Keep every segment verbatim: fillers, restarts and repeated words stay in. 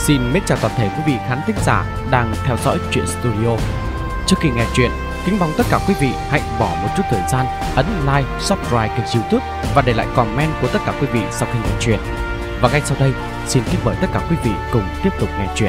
Xin mến chào toàn thể quý vị khán thính giả đang theo dõi Truyện Studio. Trước khi nghe chuyện, kính mong tất cả quý vị hãy bỏ một chút thời gian ấn like, subscribe kênh YouTube và để lại comment của tất cả quý vị sau khi nghe chuyện. Và ngay sau đây, xin kính mời tất cả quý vị cùng tiếp tục nghe chuyện.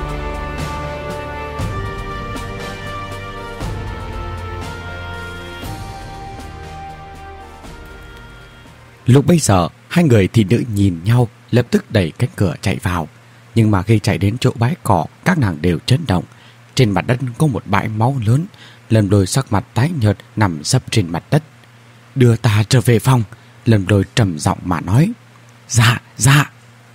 Lúc bây giờ, hai người thị nữ nhìn nhau, lập tức đẩy cánh cửa chạy vào. Nhưng mà khi chạy đến chỗ bãi cỏ, các nàng đều chấn động. Trên mặt đất có một bãi máu lớn. Lâm Lôi sắc mặt tái nhợt nằm sấp trên mặt đất. Đưa ta trở về phòng. Lâm Lôi trầm giọng mà nói. Dạ, dạ.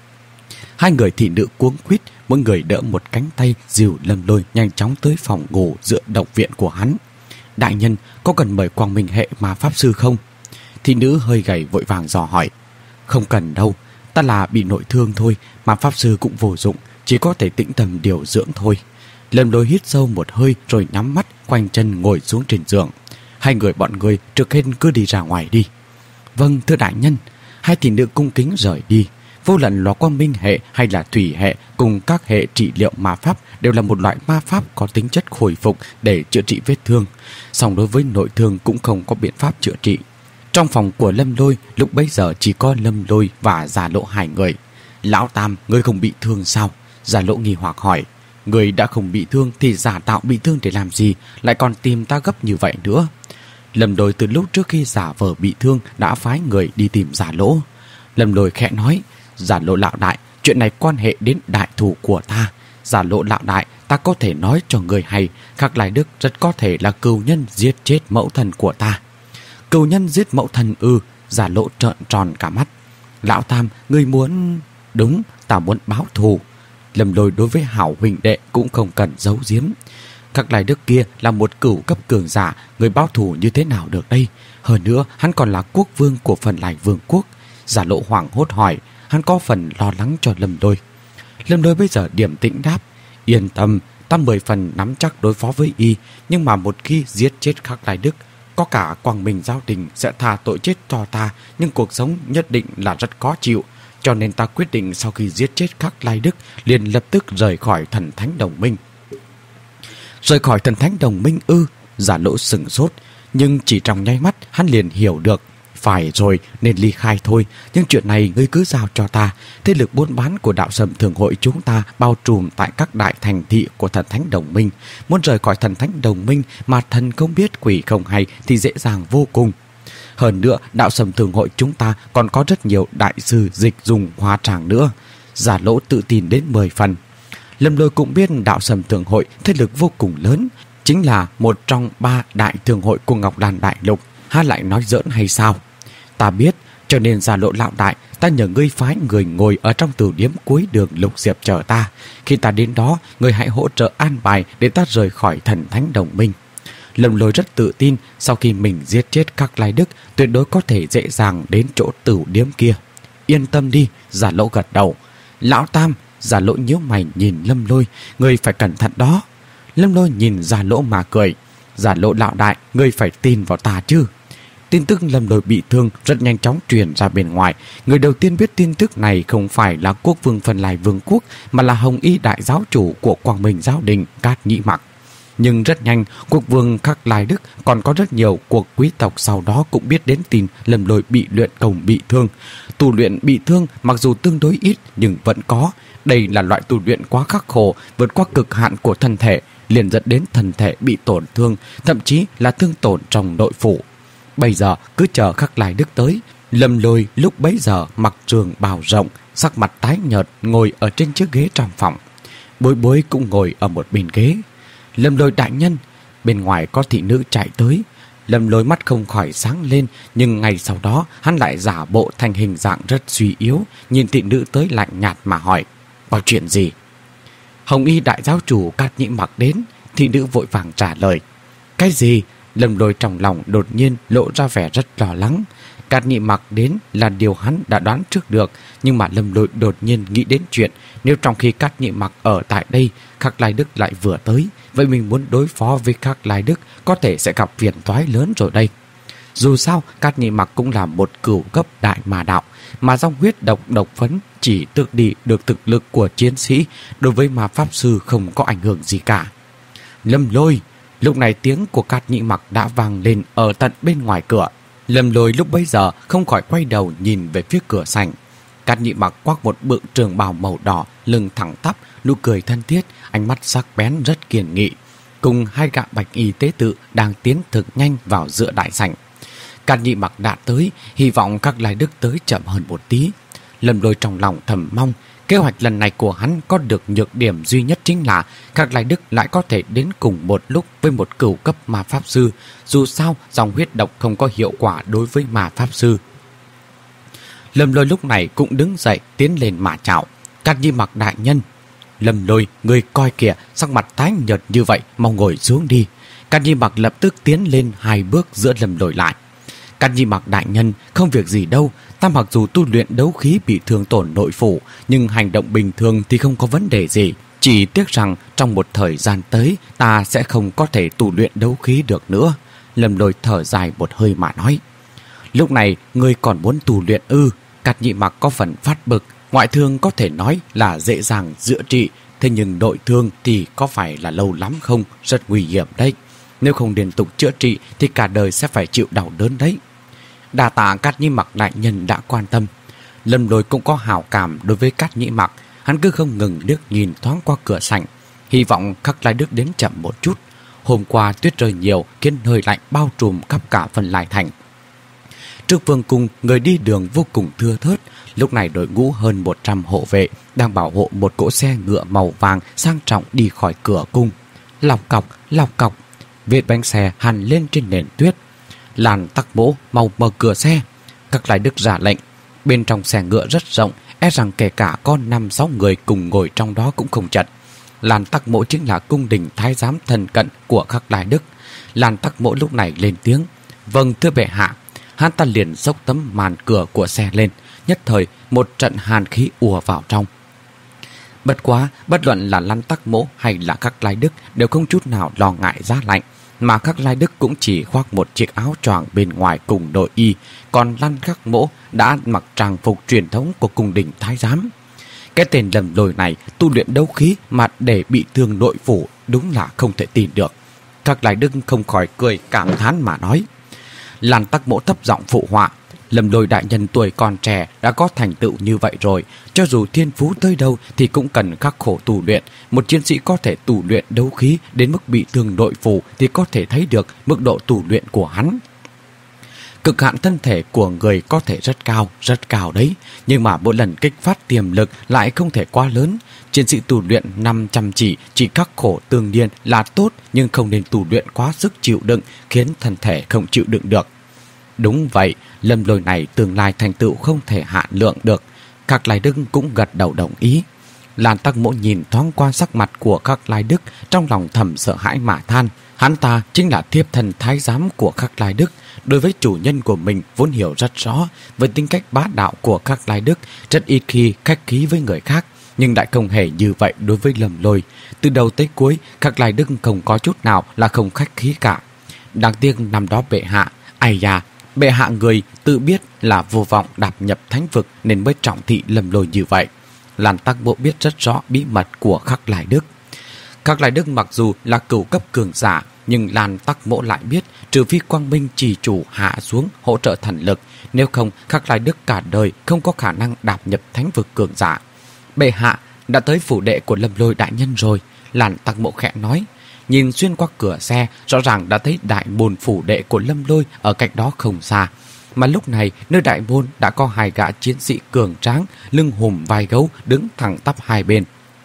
Hai người thị nữ cuống quýt, mỗi người đỡ một cánh tay dìu Lâm Lôi nhanh chóng tới phòng ngủ giữa động viện của hắn. Đại nhân, có cần mời Quang Minh hệ mà pháp sư không? Thị nữ hơi gầy vội vàng dò hỏi. Không cần đâu, ta là bị nội thương thôi, mà pháp sư cũng vô dụng, chỉ có thể tĩnh tâm điều dưỡng thôi. Lâm Lôi hít sâu một hơi rồi nhắm mắt, khoanh chân ngồi xuống trên giường. Hai người bọn người trước hết cứ đi ra ngoài đi. Vâng, thưa đại nhân. Hai thị nữ cung kính rời đi. Vô luận là Quang Minh hệ hay là thủy hệ cùng các hệ trị liệu ma pháp đều là một loại ma pháp có tính chất hồi phục để chữa trị vết thương. Song đối với nội thương cũng không có biện pháp chữa trị. Trong phòng của Lâm Lôi lúc bấy giờ chỉ có Lâm Lôi và Giả Lộ hai người. Lão Tam, ngươi không bị thương sao? Giả Lộ nghi hoặc hỏi. Ngươi đã không bị thương thì giả tạo bị thương để làm gì, lại còn tìm ta gấp như vậy nữa? Lâm Lôi từ lúc trước khi giả vờ bị thương đã phái người đi tìm Giả Lỗ. Lâm Lôi khẽ nói. Giả Lộ lão đại, chuyện này quan hệ đến đại thù của ta. Giả Lộ lão đại, ta có thể nói cho người hay, Khắc Lai Đức rất có thể là cừu nhân giết chết mẫu thân của ta. Cừu nhân giết mẫu thân ư? Giả Lộ trợn tròn cả mắt. Lão Tam, ngươi muốn... Đúng, ta muốn báo thù. Lâm Lôi đối với hảo huynh đệ cũng không cần giấu giếm. Khắc Lai Đức kia là một cửu cấp cường giả, người báo thù như thế nào được đây? Hơn nữa, hắn còn là quốc vương của Phần Lai Vương quốc. Giả Lộ hoảng hốt hỏi, hắn có phần lo lắng cho Lâm Lôi. Lâm Lôi bây giờ điềm tĩnh đáp. Yên tâm, ta mười phần nắm chắc đối phó với y, nhưng mà một khi giết chết Khắc Lai Đức, có cả Quang Minh giáo đình sẽ tha tội chết cho ta, nhưng cuộc sống nhất định là rất khó chịu. Cho nên ta quyết định sau khi giết chết Khắc Lai Đức liền lập tức rời khỏi thần thánh đồng minh. Rời khỏi thần thánh đồng minh ư? Giả Lỗ sửng sốt, nhưng chỉ trong nháy mắt hắn liền hiểu được. Phải rồi, nên ly khai thôi. Nhưng chuyện này ngươi cứ giao cho ta. Thế lực buôn bán của đạo sầm thường hội chúng ta bao trùm tại các đại thành thị của thần thánh đồng minh. Muốn rời khỏi thần thánh đồng minh mà thần không biết quỷ không hay thì dễ dàng vô cùng. Hơn nữa, đạo sầm thường hội chúng ta còn có rất nhiều đại sư dịch dùng hóa tràng nữa. Giả Lỗ tự tin đến mười phần. Lâm Lôi cũng biết đạo sầm thường hội thế lực vô cùng lớn, chính là một trong ba đại thường hội của Ngọc Đàn Đại Lục. Há lại nói giỡn hay sao? Ta biết, cho nên Giả Lộ lão đại, ta nhờ ngươi phái người ngồi ở trong tử điếm cuối đường Lục Diệp chờ ta. Khi ta đến đó, ngươi hãy hỗ trợ an bài để ta rời khỏi thần thánh đồng minh. Lâm Lôi rất tự tin, sau khi mình giết chết Khắc Lai Đức, tuyệt đối có thể dễ dàng đến chỗ tử điếm kia. Yên tâm đi, Giả Lộ gật đầu. Lão Tam, Giả Lộ nhíu mày nhìn Lâm Lôi, ngươi phải cẩn thận đó. Lâm Lôi nhìn Giả Lộ mà cười. Giả Lộ lão đại, ngươi phải tin vào ta chứ? Tin tức Lâm Lôi bị thương rất nhanh chóng truyền ra bên ngoài. Người đầu tiên biết tin tức này không phải là quốc vương Phần Lai Vương quốc, mà là Hồng Y đại giáo chủ của Quang Minh giáo đình Cát Nhĩ Mặc. Nhưng rất nhanh, quốc vương Khắc Lai Đức còn có rất nhiều cuộc quý tộc sau đó cũng biết đến tin Lâm Lôi bị luyện công bị thương. Tu luyện bị thương mặc dù tương đối ít nhưng vẫn có. Đây là loại tu luyện quá khắc khổ, vượt qua cực hạn của thân thể, liền dẫn đến thân thể bị tổn thương, thậm chí là thương tổn trong nội phủ. Bây giờ cứ chờ Khắc Lai Đức tới. Lâm Lôi lúc bấy giờ mặc trường bào rộng, sắc mặt tái nhợt ngồi ở trên chiếc ghế trong phòng. Bối Bối cũng ngồi ở một bên ghế. Lâm Lôi đại nhân. Bên ngoài có thị nữ chạy tới. Lâm Lôi mắt không khỏi sáng lên, nhưng ngay sau đó hắn lại giả bộ thành hình dạng rất suy yếu, nhìn thị nữ tới lạnh nhạt mà hỏi. Có chuyện gì? Hồng Y đại giáo chủ Cát Nhĩ Mặc đến. Thị nữ vội vàng trả lời. Cái gì? Lâm Lôi trong lòng đột nhiên lộ ra vẻ rất lo lắng. Cát Nhĩ Mặc đến là điều hắn đã đoán trước được, nhưng mà Lâm Lôi đột nhiên nghĩ đến chuyện nếu trong khi Cát Nhĩ Mặc ở tại đây, Khắc Lai Đức lại vừa tới, vậy mình muốn đối phó với Khắc Lai Đức có thể sẽ gặp phiền toái lớn rồi đây. Dù sao, Cát Nhị Mặc cũng là một cửu cấp đại ma đạo, mà dòng huyết độc độc phấn chỉ tước đi được thực lực của chiến sĩ, đối với ma pháp sư không có ảnh hưởng gì cả. Lâm Lôi! Lúc này tiếng của Cát Nhị Mặc đã vang lên ở tận bên ngoài cửa. Lâm Lôi lúc bấy giờ không khỏi quay đầu nhìn về phía cửa sảnh. Cát Nhị Mặc khoác một bự trường bào màu đỏ, lưng thẳng tắp, nụ cười thân thiết, ánh mắt sắc bén rất kiên nghị, cùng hai gã bạch y tế tự đang tiến thực nhanh vào giữa đại sảnh. Cát Nhị Mặc đã tới, hy vọng các Lai Đức tới chậm hơn một tí. Lâm Lôi trong lòng thầm mong, kế hoạch lần này của hắn có được nhược điểm duy nhất chính là các Lai Đức lại có thể đến cùng một lúc với một cửu cấp ma pháp sư. Dù sao, dòng huyết độc không có hiệu quả đối với ma pháp sư. Lâm Lôi lúc này cũng đứng dậy tiến lên mà chào. Cát Nhị Mặc đại nhân. Lâm Lôi, người coi kìa, sắc mặt tái nhợt như vậy, mau ngồi xuống đi. Cát Nhị Mặc lập tức tiến lên hai bước giữa Lâm Lôi lại. Cát Nhị Mặc đại nhân, không việc gì đâu. Ta mặc dù tu luyện đấu khí bị thương tổn nội phủ, nhưng hành động bình thường thì không có vấn đề gì. Chỉ tiếc rằng trong một thời gian tới, ta sẽ không có thể tu luyện đấu khí được nữa. Lâm Lôi thở dài một hơi mà nói. Lúc này, ngươi còn muốn tu luyện ư? Cát Nhị Mặc có phần phát bực. Ngoại thương có thể nói là dễ dàng chữa trị, thế nhưng nội thương thì có phải là lâu lắm không? Rất nguy hiểm đấy. Nếu không liên tục chữa trị thì cả đời sẽ phải chịu đau đớn đấy. Đa tạ Cát Nhị Mặc đại nhân đã quan tâm. Lâm Lôi cũng có hảo cảm đối với Cát Nhị Mặc. Hắn cứ không ngừng liếc nhìn thoáng qua cửa sảnh, hy vọng các Lai Đức đến chậm một chút. Hôm qua tuyết rơi nhiều khiến hơi lạnh bao trùm khắp cả phần Lai Thành. Trước vương cung, người đi đường vô cùng thưa thớt. Lúc này đội ngũ hơn một trăm hộ vệ đang bảo hộ một cỗ xe ngựa màu vàng sang trọng đi khỏi cửa cung. Lọc cọc, lọc cọc, vết bánh xe hằn lên trên nền tuyết. Làn Tắc Mỗ mau mở cửa xe. Các Lai Đức ra lệnh. Bên trong xe ngựa rất rộng, e rằng kể cả có năm sáu người cùng ngồi trong đó cũng không chật. Làn Tắc Mỗ chính là cung đình thái giám thân cận của các Lai Đức. Làn Tắc Mỗ lúc này lên tiếng. Vâng thưa bệ hạ. Hắn ta liền xốc tấm màn cửa của xe lên. Nhất thời một trận hàn khí ùa vào trong. Bất quá, bất luận là Làn Tắc Mỗ hay là các Lai Đức đều không chút nào lo ngại giá lạnh, mà các Lai Đức cũng chỉ khoác một chiếc áo choàng bên ngoài cùng đội y, còn Làn Khắc Mỗ đã mặc trang phục truyền thống của cung đình thái giám. Cái tên Lâm Lôi này tu luyện đấu khí mà để bị thương nội phủ đúng là không thể tin được. Các Lai Đức không khỏi cười cảm thán mà nói. Làn Tắc Mỗ thấp giọng phụ họa. Lâm Lôi đại nhân tuổi còn trẻ đã có thành tựu như vậy rồi, cho dù thiên phú tới đâu thì cũng cần khắc khổ tu luyện. Một chiến sĩ có thể tu luyện đấu khí đến mức bị thương nội phủ thì có thể thấy được mức độ tu luyện của hắn. Cực hạn thân thể của người có thể rất cao, rất cao đấy, nhưng mà mỗi lần kích phát tiềm lực lại không thể quá lớn. Chiến sĩ tu luyện năm trăm chỉ, chỉ khắc khổ tương nhiên là tốt, nhưng không nên tu luyện quá sức chịu đựng, khiến thân thể không chịu đựng được. Đúng vậy, Lâm Lôi này tương lai thành tựu không thể hạn lượng được. Các Lai Đức cũng gật đầu đồng ý. Làn Tắc Mỗ nhìn thoáng qua sắc mặt của các Lai Đức, trong lòng thầm sợ hãi mà than. Hắn ta chính là thiếp thần thái giám của các Lai Đức, đối với chủ nhân của mình vốn hiểu rất rõ. Với tính cách bá đạo của các Lai Đức, rất ít khi khách khí với người khác, nhưng lại không hề như vậy đối với Lâm Lôi. Từ đầu tới cuối, các Lai Đức không có chút nào là không khách khí cả. Đáng tiếc năm đó bệ hạ, ai da, bệ hạ người tự biết là vô vọng đạp nhập thánh vực nên mới trọng thị Lâm Lôi như vậy. Làn Tắc Mỗ biết rất rõ bí mật của các Lai Đức. Các Lai Đức mặc dù là cửu cấp cường giả, nhưng Làn Tắc Mỗ lại biết trừ phi Quang Minh trì chủ hạ xuống hỗ trợ thần lực, nếu không các Lai Đức cả đời không có khả năng đạp nhập thánh vực cường giả. Bệ hạ đã tới phủ đệ của Lâm Lôi đại nhân rồi, Làn Tắc Mỗ khẽ nói. Nhìn xuyên qua cửa xe, rõ ràng đã thấy đại môn phủ đệ của Lâm Lôi ở cạnh đó không xa. Mà lúc này, nơi đại môn đã có hai gã chiến sĩ cường tráng, lưng hùm vai gấu, đứng thẳng tắp hai bên.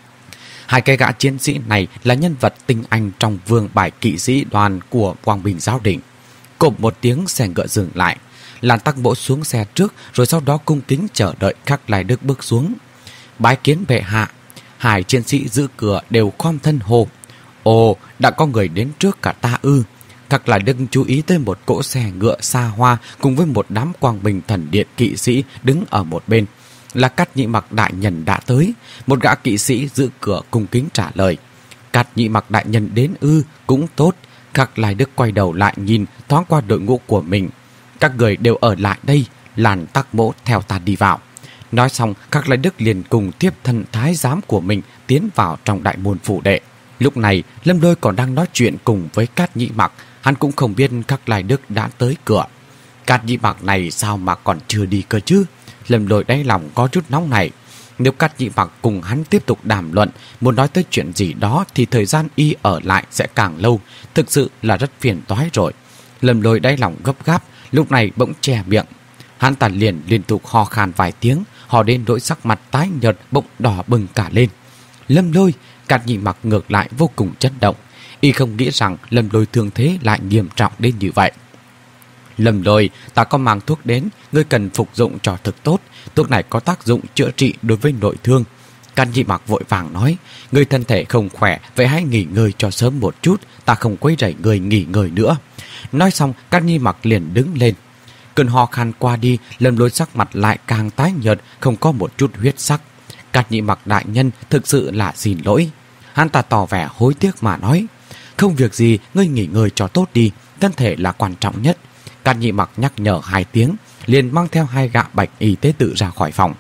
Hai cái gã chiến sĩ này là nhân vật tinh anh trong vương bài kỵ sĩ đoàn của Quang Minh Giáo Đình. Cộp một tiếng, xe ngựa dừng lại. Làn Tắc Mỗ xuống xe trước, rồi sau đó cung kính chờ đợi các Lai Đức bước xuống. Bái kiến bệ hạ. Hai chiến sĩ giữ cửa đều khom thân hô. Ồ, đã có người đến trước cả ta ư. Các Lai Đức chú ý tới một cỗ xe ngựa xa hoa cùng với một đám Quang Minh thần điện kỵ sĩ đứng ở một bên. Là Cát Nhị Mặc đại nhân đã tới. Một gã kỵ sĩ giữ cửa cung kính trả lời. Cát Nhị Mặc đại nhân đến ư, cũng tốt. Các Lai Đức quay đầu lại nhìn thoáng qua đội ngũ của mình. Các người đều ở lại đây, Lan Tắc Mỗ theo ta đi vào. Nói xong, các Lai Đức liền cùng tiếp thân thái giám của mình tiến vào trong đại môn phủ đệ. Lúc này, Lâm Lôi còn đang nói chuyện cùng với Cát Nhĩ Mặc, hắn cũng không biết các Lai Đức đã tới cửa. Cát Nhĩ Mặc này sao mà còn chưa đi cơ chứ? Lâm Lôi đáy lòng có chút nóng này. Nếu Cát Nhĩ Mặc cùng hắn tiếp tục đàm luận, muốn nói tới chuyện gì đó thì thời gian y ở lại sẽ càng lâu, thực sự là rất phiền toái rồi. Lâm Lôi đáy lòng gấp gáp, lúc này bỗng che miệng. Hắn ta liền liên tục ho khan vài tiếng, ho đến nỗi sắc mặt tái nhợt bỗng đỏ bừng cả lên. Lâm Lôi, Cát Nhĩ Mặc ngược lại vô cùng chấn động. Y không nghĩ rằng Lâm Lôi thương thế lại nghiêm trọng đến như vậy. Lâm Lôi, ta có mang thuốc đến, ngươi cần phục dụng cho thực tốt. Thuốc này có tác dụng chữa trị đối với nội thương. Cát Nhĩ Mặc vội vàng nói, ngươi thân thể không khỏe, vậy hãy nghỉ ngơi cho sớm một chút, ta không quấy rầy ngươi nghỉ ngơi nữa. Nói xong, Cát Nhĩ Mặc liền đứng lên. Cơn ho khan qua đi, Lâm Lôi sắc mặt lại càng tái nhợt, không có một chút huyết sắc. Cát Nhĩ Mặc đại nhân thực sự là xin lỗi. Hắn ta tỏ vẻ hối tiếc mà nói, không việc gì, ngươi nghỉ ngơi cho tốt đi, thân thể là quan trọng nhất. Cát Nhĩ Mặc nhắc nhở hai tiếng, liền mang theo hai gã bạch y tế tự ra khỏi phòng.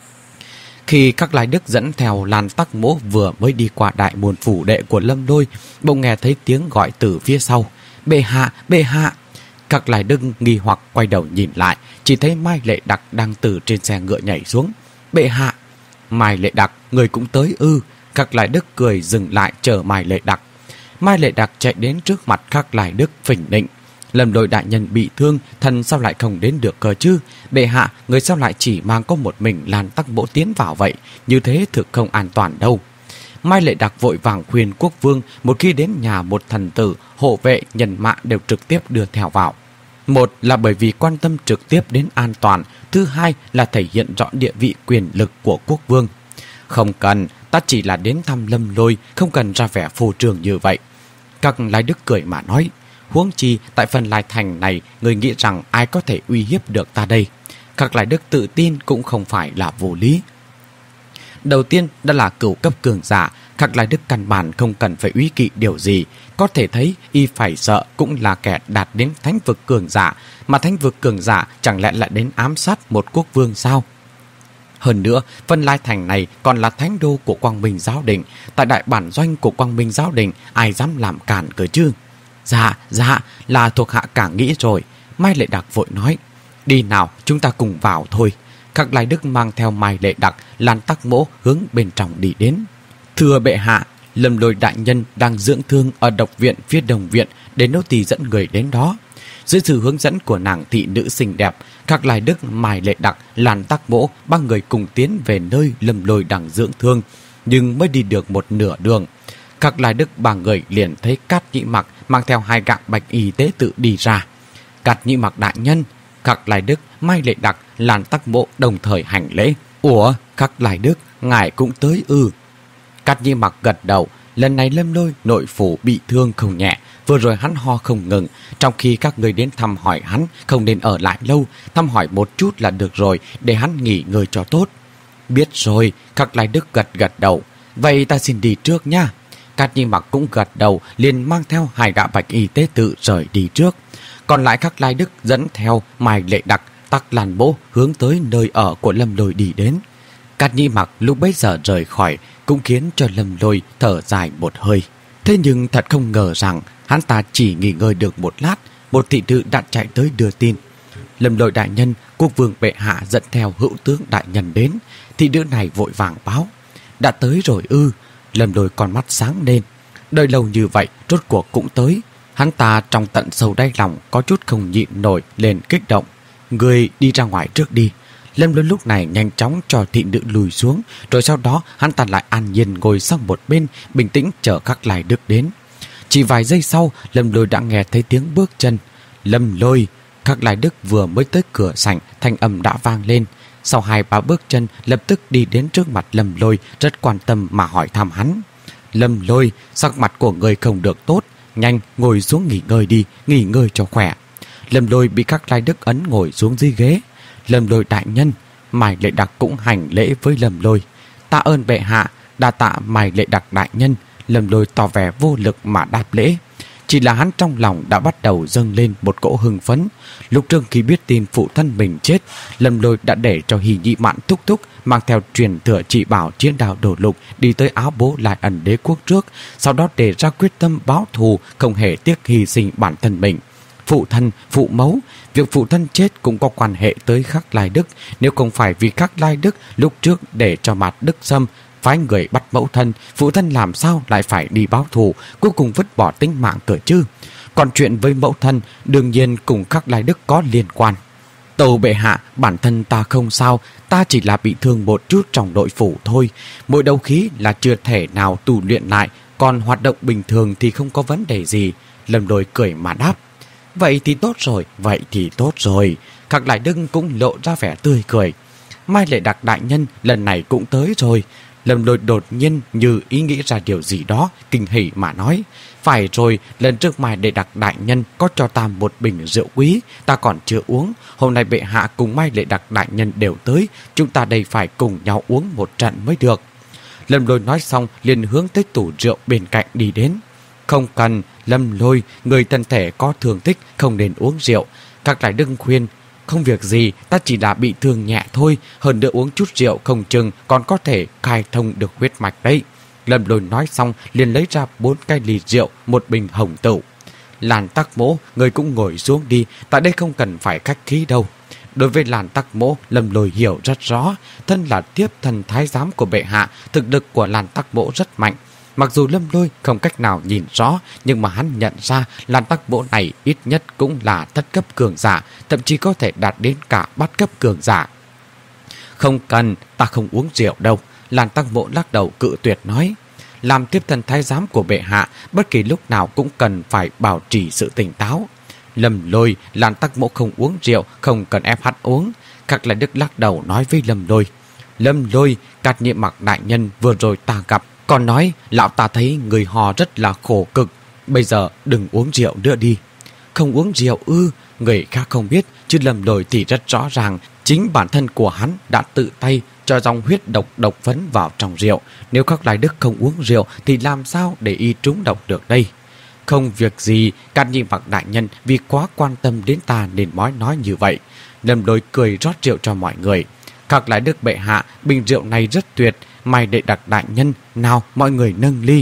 Khi các Lai Đức dẫn theo Lan Tắc Mỗ vừa mới đi qua đại môn phủ đệ của Lâm Lôi, bỗng nghe thấy tiếng gọi từ phía sau, bệ hạ, bệ hạ. Các Lai Đức nghi hoặc quay đầu nhìn lại, chỉ thấy Mai Lệ Đặc đang từ trên xe ngựa nhảy xuống. Bệ hạ. Mai Lệ Đặc, người cũng tới ư? Các Lai Đức cười dừng lại chờ Mai Lệ Đặc. Mai Lệ Đặc chạy đến trước mặt các Lai Đức phỉnh nịnh. Lâm Lôi đại nhân bị thương, thần sao lại không đến được cơ chứ? Bệ hạ, người sao lại chỉ mang có một mình Lan Tắc Mỗ tiến vào vậy? Như thế thực không an toàn đâu. Mai Lệ Đặc vội vàng khuyên quốc vương, một khi đến nhà một thần tử, hộ vệ, nhân mã đều trực tiếp đưa theo vào. Một là bởi vì quan tâm trực tiếp đến an toàn, thứ hai là thể hiện rõ địa vị quyền lực của quốc vương. Không cần, ta chỉ là đến thăm Lâm Lôi, không cần ra vẻ phô trương như vậy. Các Lai Đức cười mà nói, huống chi tại phần Lai Thành này, người nghĩ rằng ai có thể uy hiếp được ta đây? Các Lai Đức tự tin cũng không phải là vô lý. Đầu tiên đã là cửu cấp cường giả, các Lai Đức căn bản không cần phải úy kỵ điều gì. Có thể thấy y phải sợ cũng là kẻ đạt đến thánh vực cường giả, mà thánh vực cường giả chẳng lẽ lại đến ám sát một quốc vương sao? Hơn nữa, Vân Lai Thành này còn là thánh đô của Quang Minh Giáo Đình. Tại đại bản doanh của Quang Minh Giáo Đình, ai dám làm cản cơ chứ? Dạ, dạ, là thuộc hạ cả nghĩ rồi. Mai Lệ Đặc vội nói, đi nào, chúng ta cùng vào thôi. Các Lai Đức mang theo Mai Lệ Đặc, Lan Tắc Mỗ hướng bên trong đi đến. Thưa bệ hạ, Lâm Lôi đại nhân đang dưỡng thương ở độc viện phía Đồng viện, để nô tỳ dẫn người đến đó. Dưới sự hướng dẫn của nàng thị nữ xinh đẹp, các Lai Đức, Mai Lệ Đặc, Lan Tắc Mỗ ba người cùng tiến về nơi Lâm Lôi đang dưỡng thương, nhưng mới đi được một nửa đường. Các Lai Đức ba người liền thấy Cát Nhĩ Mặc mang theo hai gã bạch y tế tự đi ra. Cát Nhĩ Mặc đại nhân, các Lai Đức, Mai Lệ Đặc, Lan Tắc Mỗ đồng thời hành lễ. Ủa, các Lai Đức, ngài cũng tới ư? Cát Nhĩ Mặc gật đầu. Lần này Lâm Lôi nội phủ bị thương không nhẹ, vừa rồi hắn ho không ngừng. Trong khi các người đến thăm hỏi hắn, không nên ở lại lâu, thăm hỏi một chút là được rồi, để hắn nghỉ ngơi cho tốt. Biết rồi, các Lai Đức gật gật đầu. Vậy ta xin đi trước nha. Cát Nhĩ Mặc cũng gật đầu, liền mang theo hai gã bạch y tế tự rời đi trước. Còn lại các Lai Đức dẫn theo Mai Lệ Đặc, Tắc Lan Mỗ hướng tới nơi ở của Lâm Lôi đi đến. Cát Nhĩ Mặc lúc bấy giờ rời khỏi cũng khiến cho Lâm Lôi thở dài một hơi. Thế nhưng thật không ngờ rằng hắn ta chỉ nghỉ ngơi được một lát, một thị nữ đã chạy tới đưa tin. Lâm Lôi đại nhân, quốc vương bệ hạ dẫn theo hữu tướng đại nhân đến. Thị nữ này vội vàng báo, đã tới rồi ư? Lâm Lôi con mắt sáng lên, đợi lâu như vậy rốt cuộc cũng tới. Hắn ta trong tận sâu đáy lòng có chút không nhịn nổi lên kích động. Người đi ra ngoài trước đi. Lâm Lôi lúc này nhanh chóng cho thị nữ lùi xuống, rồi sau đó hắn ta lại an nhiên ngồi sang một bên, bình tĩnh chờ các Lai Đức đến. Chỉ vài giây sau, Lâm Lôi đã nghe thấy tiếng bước chân. Lâm Lôi, các Lai Đức vừa mới tới cửa sảnh, thanh âm đã vang lên. Sau hai ba bước chân, lập tức đi đến trước mặt Lâm Lôi, rất quan tâm mà hỏi thăm hắn. Lâm Lôi, sắc mặt của người không được tốt, nhanh ngồi xuống nghỉ ngơi đi, nghỉ ngơi cho khỏe. Lâm Lôi bị các Lai Đức ấn ngồi xuống dưới ghế. Lâm Lôi đại nhân, Mai Lệ Đặc cũng hành lễ với Lâm Lôi. Tạ ơn bệ hạ, đa tạ Mai Lệ Đặc đại nhân. Lâm Lôi tỏ vẻ vô lực mà đáp lễ. Chỉ là hắn trong lòng đã bắt đầu dâng lên một cỗ hưng phấn. Lúc Trương Kỳ biết tin phụ thân mình chết, Lâm Lôi đã để cho Hỉ Nhị Mạn thúc thúc mang theo truyền thừa chỉ bảo chiến đào đổ lục đi tới Áo Bố Lại Ẩn đế quốc trước, sau đó đề ra quyết tâm báo thù, không hề tiếc hy sinh bản thân mình. Phụ thân, phụ mẫu, việc phụ thân chết cũng có quan hệ tới Khắc Lai Đức. Nếu không phải vì Khắc Lai Đức lúc trước để cho Mạt Đức Sâm phái người bắt mẫu thân, phụ thân làm sao lại phải đi báo thù, cuối cùng vứt bỏ tính mạng cơ chứ? Còn chuyện với mẫu thân đương nhiên cùng Khắc Lai Đức có liên quan. Tâu bệ hạ, bản thân ta không sao, ta chỉ là bị thương một chút trong nội phủ thôi. Mỗi đấu khí là chưa thể nào tu luyện lại, còn hoạt động bình thường thì không có vấn đề gì. Lâm Lôi cười mà đáp. Vậy thì tốt rồi, vậy thì tốt rồi. Khắc Lai Đức cũng lộ ra vẻ tươi cười. Mai Lệ Đặc đại nhân lần này cũng tới rồi. Lâm Lôi đột nhiên như ý nghĩ ra điều gì đó, kinh hỉ mà nói. Phải rồi, lần trước Mai Lệ Đặc đại nhân có cho ta một bình rượu quý, ta còn chưa uống. Hôm nay bệ hạ cùng Mai Lệ Đặc đại nhân đều tới, chúng ta đây phải cùng nhau uống một trận mới được. Lâm Lôi nói xong liền hướng tới tủ rượu bên cạnh đi đến. Không cần, Lâm Lôi, người thân thể có thương tích không nên uống rượu. Các lại đừng khuyên, không việc gì, ta chỉ là bị thương nhẹ thôi, hơn nữa uống chút rượu không chừng còn có thể khai thông được huyết mạch đấy. Lâm Lôi nói xong liền lấy ra bốn cái ly rượu, một bình hồng tẩu. Làn Tắc Mỗ, người cũng ngồi xuống đi, tại đây không cần phải khách khí đâu. Đối với Làn Tắc Mỗ, Lâm Lôi hiểu rất rõ, thân là tiếp thần thái giám của bệ hạ, thực lực của Làn Tắc Mỗ rất mạnh. Mặc dù Lâm Lôi không cách nào nhìn rõ, nhưng mà hắn nhận ra Làn Tắc Mỗ này ít nhất cũng là thất cấp cường giả, thậm chí có thể đạt đến cả bát cấp cường giả. Không cần, ta không uống rượu đâu. Làn Tắc Mỗ lắc đầu cự tuyệt nói. Làm tiếp thần thái giám của bệ hạ, bất kỳ lúc nào cũng cần phải bảo trì sự tỉnh táo. Lâm Lôi, Làn Tắc Mỗ không uống rượu, không cần ép hắn uống. Khắc Lai Đức lắc đầu nói với Lâm Lôi. Lâm Lôi, Cát Nhiệm Mặc đại nhân vừa rồi ta gặp, còn nói lão ta thấy người hò rất là khổ cực, bây giờ đừng uống rượu nữa đi. Không uống rượu ư? Người khác không biết, chứ Lâm Lôi thì rất rõ ràng, chính bản thân của hắn đã tự tay cho dòng huyết độc độc phấn vào trong rượu. Nếu Khắc Lai Đức không uống rượu thì làm sao để y trúng độc được đây? Không việc gì, Cát Nhiệm Mặc đại nhân vì quá quan tâm đến ta nên mới nói như vậy. Lâm Lôi cười rót rượu cho mọi người. Khắc Lai Đức bệ hạ, bình rượu này rất tuyệt, Mai Lệ Đặc đại nhân, nào mọi người nâng ly.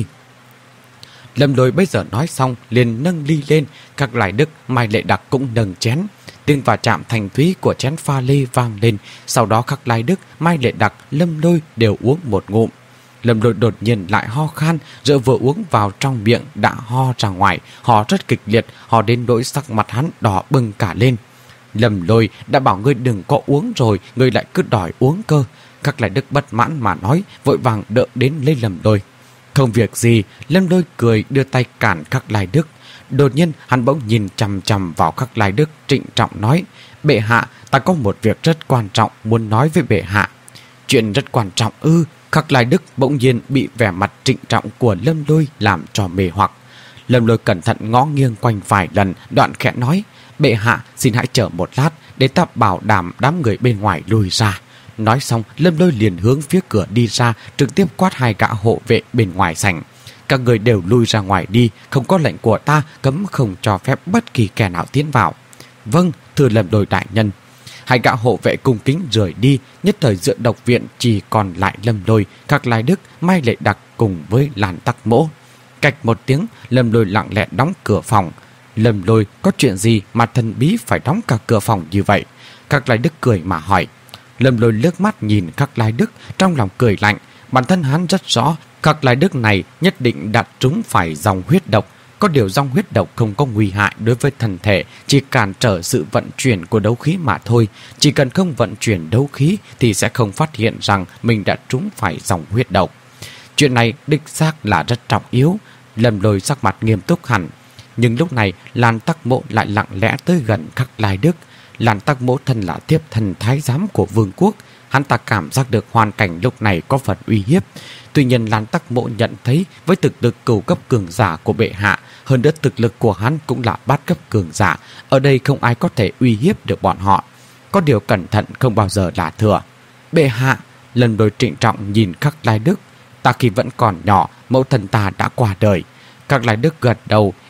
Lâm Lôi bây giờ nói xong liền nâng ly lên. Khắc Lai Đức, Mai Lệ Đặc cũng nâng chén. Tiếng va chạm thành thúy của chén pha lê vang lên. Sau đó Khắc Lai Đức, Mai Lệ Đặc, Lâm Lôi đều uống một ngụm. Lâm Lôi đột nhiên lại ho khan, rượu vừa uống vào trong miệng đã ho ra ngoài, ho rất kịch liệt, ho đến nỗi sắc mặt hắn đỏ bừng cả lên. Lâm Lôi, đã bảo ngươi đừng có uống rồi, ngươi lại cứ đòi uống cơ. Khắc Lai Đức bất mãn mà nói, vội vàng đỡ đến lấy Lâm Lôi. Không việc gì, Lâm Lôi cười đưa tay cản Khắc Lai Đức. Đột nhiên hắn bỗng nhìn chằm chằm vào Khắc Lai Đức, trịnh trọng nói. Bệ hạ, ta có một việc rất quan trọng muốn nói với bệ hạ. Chuyện rất quan trọng ư? Khắc Lai Đức bỗng nhiên bị vẻ mặt trịnh trọng của Lâm Lôi làm cho mê hoặc. Lâm Lôi cẩn thận ngó nghiêng quanh vài lần, đoạn khẽ nói. Bệ hạ, xin hãy chờ một lát để ta bảo đảm đám người bên ngoài lùi ra. Nói xong, Lâm Lôi liền hướng phía cửa đi ra, trực tiếp quát hai gã hộ vệ bên ngoài sảnh. Các người đều lui ra ngoài đi, không có lệnh của ta, cấm không cho phép bất kỳ kẻ nào tiến vào. Vâng, thưa Lâm Lôi đại nhân. Hai gã hộ vệ cung kính rời đi, nhất thời giữa độc viện chỉ còn lại Lâm Lôi, Khắc Lai Đức, Mai Lệ Đặc cùng với Làn Tắc Mỗ. Cạch một tiếng, Lâm Lôi lặng lẽ đóng cửa phòng. Lâm Lôi, có chuyện gì mà thần bí phải đóng cả cửa phòng như vậy? Khắc Lai Đức cười mà hỏi. Lâm Lôi liếc mắt nhìn Khắc Lai Đức, trong lòng cười lạnh. Bản thân hắn rất rõ, Khắc Lai Đức này nhất định đặt trúng phải dòng huyết độc. Có điều dòng huyết độc không có nguy hại đối với thân thể, chỉ cản trở sự vận chuyển của đấu khí mà thôi. Chỉ cần không vận chuyển đấu khí thì sẽ không phát hiện rằng mình đã trúng phải dòng huyết độc. Chuyện này đích xác là rất trọng yếu. Lâm Lôi sắc mặt nghiêm túc hẳn. Nhưng lúc này Làn Tắc Mỗ lại lặng lẽ tới gần Khắc Lai Đức. Làn Tắc Mỗ thân là tiếp thần thái giám của vương quốc, hắn ta cảm giác được hoàn cảnh lúc này có phần uy hiếp. Tuy nhiên Làn Tắc Mỗ nhận thấy với thực lực cửu cấp cường giả của bệ hạ, hơn nữa thực lực của hắn cũng là bát cấp cường giả, ở đây không ai có thể uy hiếp được bọn họ. Có điều cẩn thận không bao giờ là thừa. Bệ hạ, Lần Lôi trịnh trọng nhìn Khắc Lai Đức. Ta khi vẫn còn nhỏ, mẫu thân ta đã qua đời. Khắc Lai Đức gật đầu,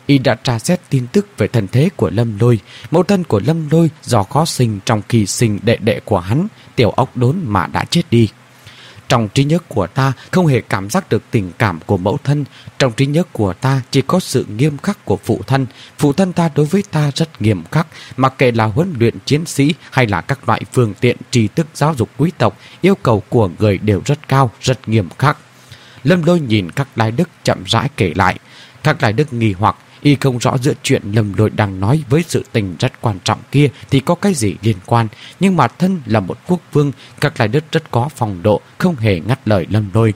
Y đã tra xét tin tức về thân thế của Lâm Lôi. Mẫu thân của Lâm Lôi do khó sinh trong khi sinh đệ đệ của hắn, Tiểu Ốc Đốn, mà đã chết đi. Trong trí nhớ của ta không hề cảm giác được tình cảm của mẫu thân. Trong trí nhớ của ta chỉ có sự nghiêm khắc của phụ thân. Phụ thân ta đối với ta rất nghiêm khắc, mặc kệ là huấn luyện chiến sĩ hay là các loại phương tiện tri thức giáo dục quý tộc, yêu cầu của người đều rất cao, rất nghiêm khắc. Lâm Lôi nhìn Khắc Lai Đức chậm rãi kể lại. Khắc Lai Đức nghi hoặc, y không rõ giữa chuyện Lâm Lôi đang nói với sự tình rất quan trọng kia thì có cái gì liên quan. Nhưng mà thân là một quốc vương, Khắc Lai Đức rất có phong độ, không hề ngắt lời Lâm Lôi.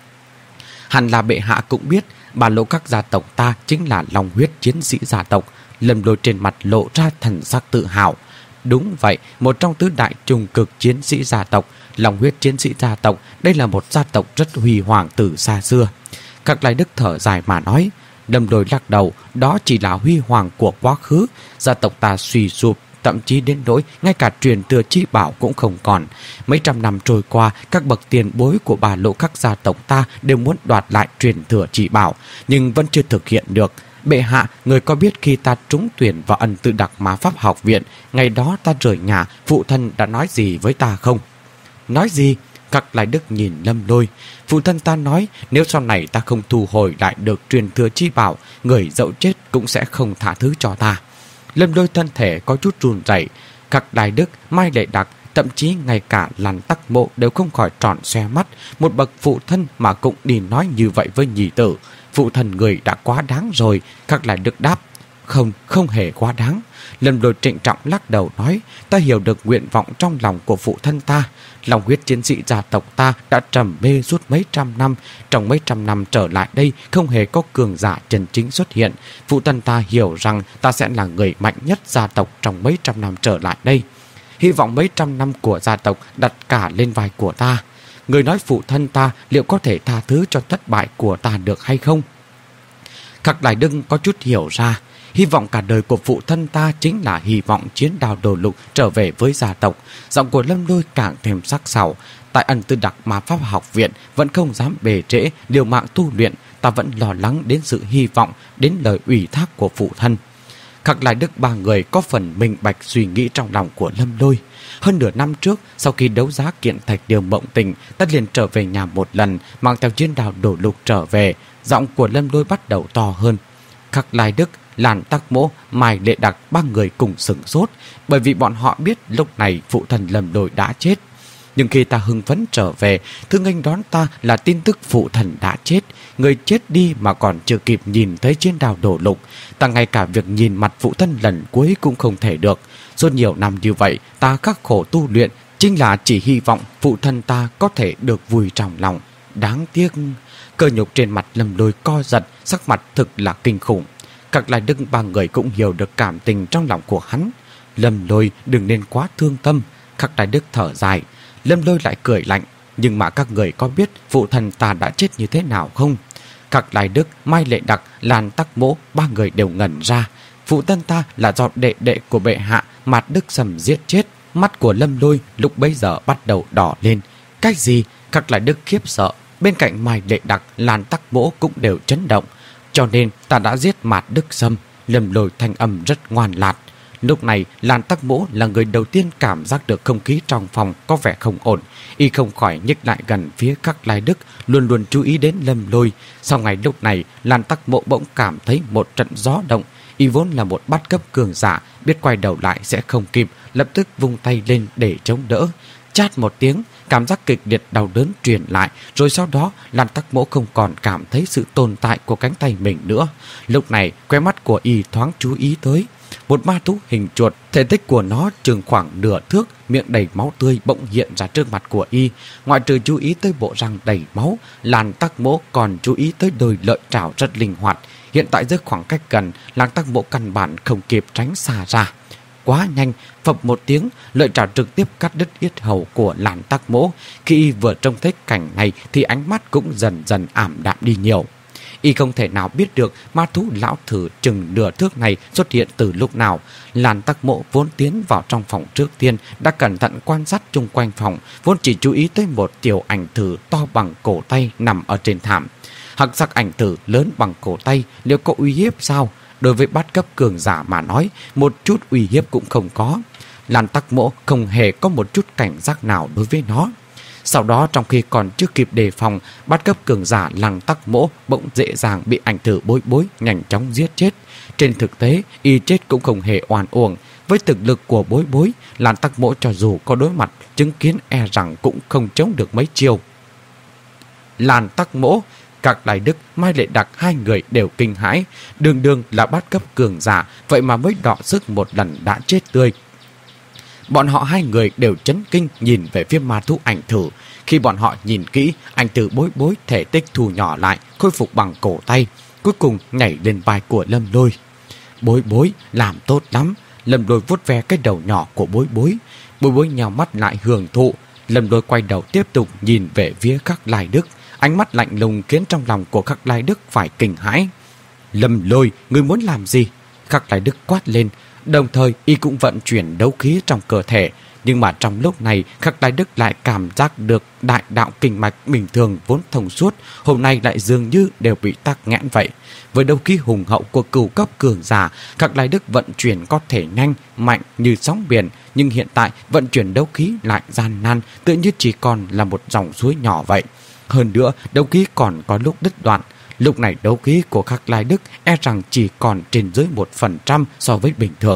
Hẳn là bệ hạ cũng biết, bà lỗ các gia tộc ta chính là long huyết chiến sĩ gia tộc. Lâm Lôi trên mặt lộ ra thần sắc tự hào. Đúng vậy, một trong tứ đại trung cực chiến sĩ gia tộc, long huyết chiến sĩ gia tộc, đây là một gia tộc rất huy hoàng từ xa xưa. Khắc Lai Đức thở dài mà nói. Lâm Lôi lắc đầu, đó chỉ là huy hoàng của quá khứ. Gia tộc ta suy sụp, thậm chí đến nỗi ngay cả truyền thừa chi bảo cũng không còn. Mấy trăm năm trôi qua, các bậc tiền bối của bà lỗ các gia tộc ta đều muốn đoạt lại truyền thừa chi bảo, nhưng vẫn chưa thực hiện được. Bệ hạ, người có biết khi ta trúng tuyển vào ân tự đặc má pháp học viện, ngày đó ta rời nhà, phụ thân đã nói gì với ta không? Nói gì? Khắc Lai Đức nhìn Lâm Lôi. Phụ thân ta nói, nếu sau này ta không thu hồi lại được truyền thừa chi bảo, người dẫu chết cũng sẽ không tha thứ cho ta. Lâm Lôi thân thể có chút run rẩy. Khắc Lai Đức, Mai Lệ Đặc, thậm chí ngay cả Lan Tắc Mộ đều không khỏi tròn xoe mắt. Một bậc phụ thân mà cũng đi nói như vậy với nhị tử. Phụ thân người đã quá đáng rồi. Khắc Lai Đức đáp. Không, không hề quá đáng. Lâm Lôi trịnh trọng lắc đầu nói, ta hiểu được nguyện vọng trong lòng của phụ thân ta. Lòng huyết chiến sĩ gia tộc ta đã trầm mê suốt mấy trăm năm. Trong mấy trăm năm trở lại đây không hề có cường giả chân chính xuất hiện. Phụ thân ta hiểu rằng ta sẽ là người mạnh nhất gia tộc trong mấy trăm năm trở lại đây. Hy vọng mấy trăm năm của gia tộc đặt cả lên vai của ta. Người nói phụ thân ta liệu có thể tha thứ cho thất bại của ta được hay không? Khắc Lai Đức có chút hiểu ra. Hy vọng cả đời của phụ thân ta chính là hy vọng chiến đào đồ lục trở về với gia tộc. Giọng của Lâm Lôi càng thêm sắc sảo. Tại ân tư đặc mà pháp học viện vẫn không dám bề trễ liều mạng tu luyện. Ta vẫn lo lắng đến sự hy vọng, đến lời ủy thác của phụ thân. Khắc Lai Đức ba người có phần minh bạch suy nghĩ trong lòng của Lâm Lôi. Hơn nửa năm trước, sau khi đấu giá kiện thạch điều mộng tình, ta liền trở về nhà một lần, mang theo chiến đào đồ lục trở về. Giọng của Lâm Lôi bắt đầu to hơn. Khắc Lai Đức, Lan Tắc Mỗ, Mai Lệ Đặc ba người cùng sửng sốt, bởi vì bọn họ biết lúc này phụ thần Lâm Lôi đã chết. Nhưng khi ta hưng phấn trở về, thứ nghênh đón ta là tin tức phụ thần đã chết. Người chết đi mà còn chưa kịp nhìn thấy chiến đào đổ lục. Ta ngay cả việc nhìn mặt phụ thân lần cuối cũng không thể được. Suốt nhiều năm như vậy, ta khắc khổ tu luyện, chính là chỉ hy vọng phụ thân ta có thể được vui trong lòng. Đáng tiếc, cơ nhục trên mặt Lâm Lôi co giật, sắc mặt thực là kinh khủng. Khắc Lai Đức ba người cũng hiểu được cảm tình trong lòng của hắn. Lâm Lôi đừng nên quá thương tâm. Khắc Lai Đức thở dài. Lâm Lôi lại cười lạnh. Nhưng mà các người có biết phụ thần ta đã chết như thế nào không? Khắc Lai Đức, Mai Lệ Đặc, Lan Tắc Mỗ ba người đều ngẩn ra. Phụ thân ta là do đệ đệ của bệ hạ Mạt Đức Sầm giết chết. Mắt của Lâm Lôi lúc bấy giờ bắt đầu đỏ lên. Cái gì? Khắc Lai Đức khiếp sợ. Bên cạnh Mai Lệ Đặc, Lan Tắc Mỗ cũng đều chấn động. Cho nên ta đã giết Mạt Đức Sâm. Lâm Lôi thanh âm rất ngoan lạt. Lúc này Lan Tắc Mỗ là người đầu tiên cảm giác được không khí trong phòng có vẻ không ổn. Y không khỏi nhích lại gần phía Khắc Lai Đức, luôn luôn chú ý đến Lâm Lôi. Sau ngày lúc này Lan Tắc Mỗ bỗng cảm thấy một trận gió động. Y vốn là một bát cấp cường giả, biết quay đầu lại sẽ không kịp, lập tức vung tay lên để chống đỡ. Chát một tiếng, cảm giác kịch liệt đau đớn truyền lại, rồi sau đó Lan Tắc Mỗ không còn cảm thấy sự tồn tại của cánh tay mình nữa. Lúc này khóe mắt của Y thoáng chú ý tới một ma thú hình chuột, thể tích của nó chừng khoảng nửa thước, miệng đầy máu tươi bỗng hiện ra trước mặt của Y. Ngoại trừ chú ý tới bộ răng đầy máu, Lan Tắc Mỗ còn chú ý tới đôi lợi trảo rất linh hoạt. Hiện tại giữa khoảng cách gần, Lan Tắc Mỗ căn bản không kịp tránh xa ra. Quá nhanh, phập một tiếng, lợi trảo trực tiếp cắt đứt yết hầu của Lan Tắc Mỗ. Khi Y vừa trông thấy cảnh này thì ánh mắt cũng dần dần ảm đạm đi nhiều. Y không thể nào biết được ma thú lão thử chừng nửa thước này xuất hiện từ lúc nào. Lan Tắc Mỗ vốn tiến vào trong phòng trước tiên, đã cẩn thận quan sát chung quanh phòng, vốn chỉ chú ý tới một tiểu ảnh thử to bằng cổ tay nằm ở trên thảm. Hắc sắc ảnh thử lớn bằng cổ tay, liệu có uy hiếp sao? đối với bát cấp cường giả mà nói một chút uy hiếp cũng không có. Lan Tắc Mỗ không hề có một chút cảnh giác nào đối với nó. Sau đó trong khi còn chưa kịp đề phòng, bát cấp cường giả Lan Tắc Mỗ bỗng dễ dàng bị ảnh tử Bối Bối nhanh chóng giết chết. Trên thực tế, y chết cũng không hề oan uổng. Với thực lực của Bối Bối, Lan Tắc Mỗ cho dù có đối mặt chứng kiến e rằng cũng không chống được mấy chiêu. Lan Tắc Mỗ, Các Lai Đức, Mai Lệ Đặc hai người đều kinh hãi. Đường đường là bát cấp cường giả, vậy mà mới đọ sức một lần đã chết tươi. Bọn họ hai người đều chấn kinh nhìn về phía ma thú ảnh thử. Khi bọn họ nhìn kỹ, ảnh tử Bối Bối thể tích thu nhỏ lại, khôi phục bằng cổ tay, cuối cùng nhảy lên vai của Lâm Lôi. Bối Bối làm tốt lắm. Lâm Lôi vuốt ve cái đầu nhỏ của Bối Bối. Bối Bối nhào mắt lại hưởng thụ. Lâm Lôi quay đầu tiếp tục nhìn về phía Các Lai Đức. Ánh mắt lạnh lùng khiến trong lòng của Các Lai Đức phải kinh hãi. Lâm Lôi, ngươi muốn làm gì? Các Lai Đức quát lên. Đồng thời y cũng vận chuyển đấu khí trong cơ thể. Nhưng mà trong lúc này Khắc Lai Đức lại cảm giác được đại đạo kinh mạch bình thường vốn thông suốt hôm nay lại dường như đều bị tắc nghẽn vậy. Với đấu khí hùng hậu của cửu cấp cường giả, Khắc Lai Đức vận chuyển có thể nhanh, mạnh như sóng biển, nhưng hiện tại vận chuyển đấu khí lại gian nan, tự như chỉ còn là một dòng suối nhỏ vậy. Hơn nữa, đấu khí còn có lúc đứt đoạn. Lúc này đấu khí của Khắc Lai Đức e rằng chỉ còn trên dưới một phần trăm so với bình thường.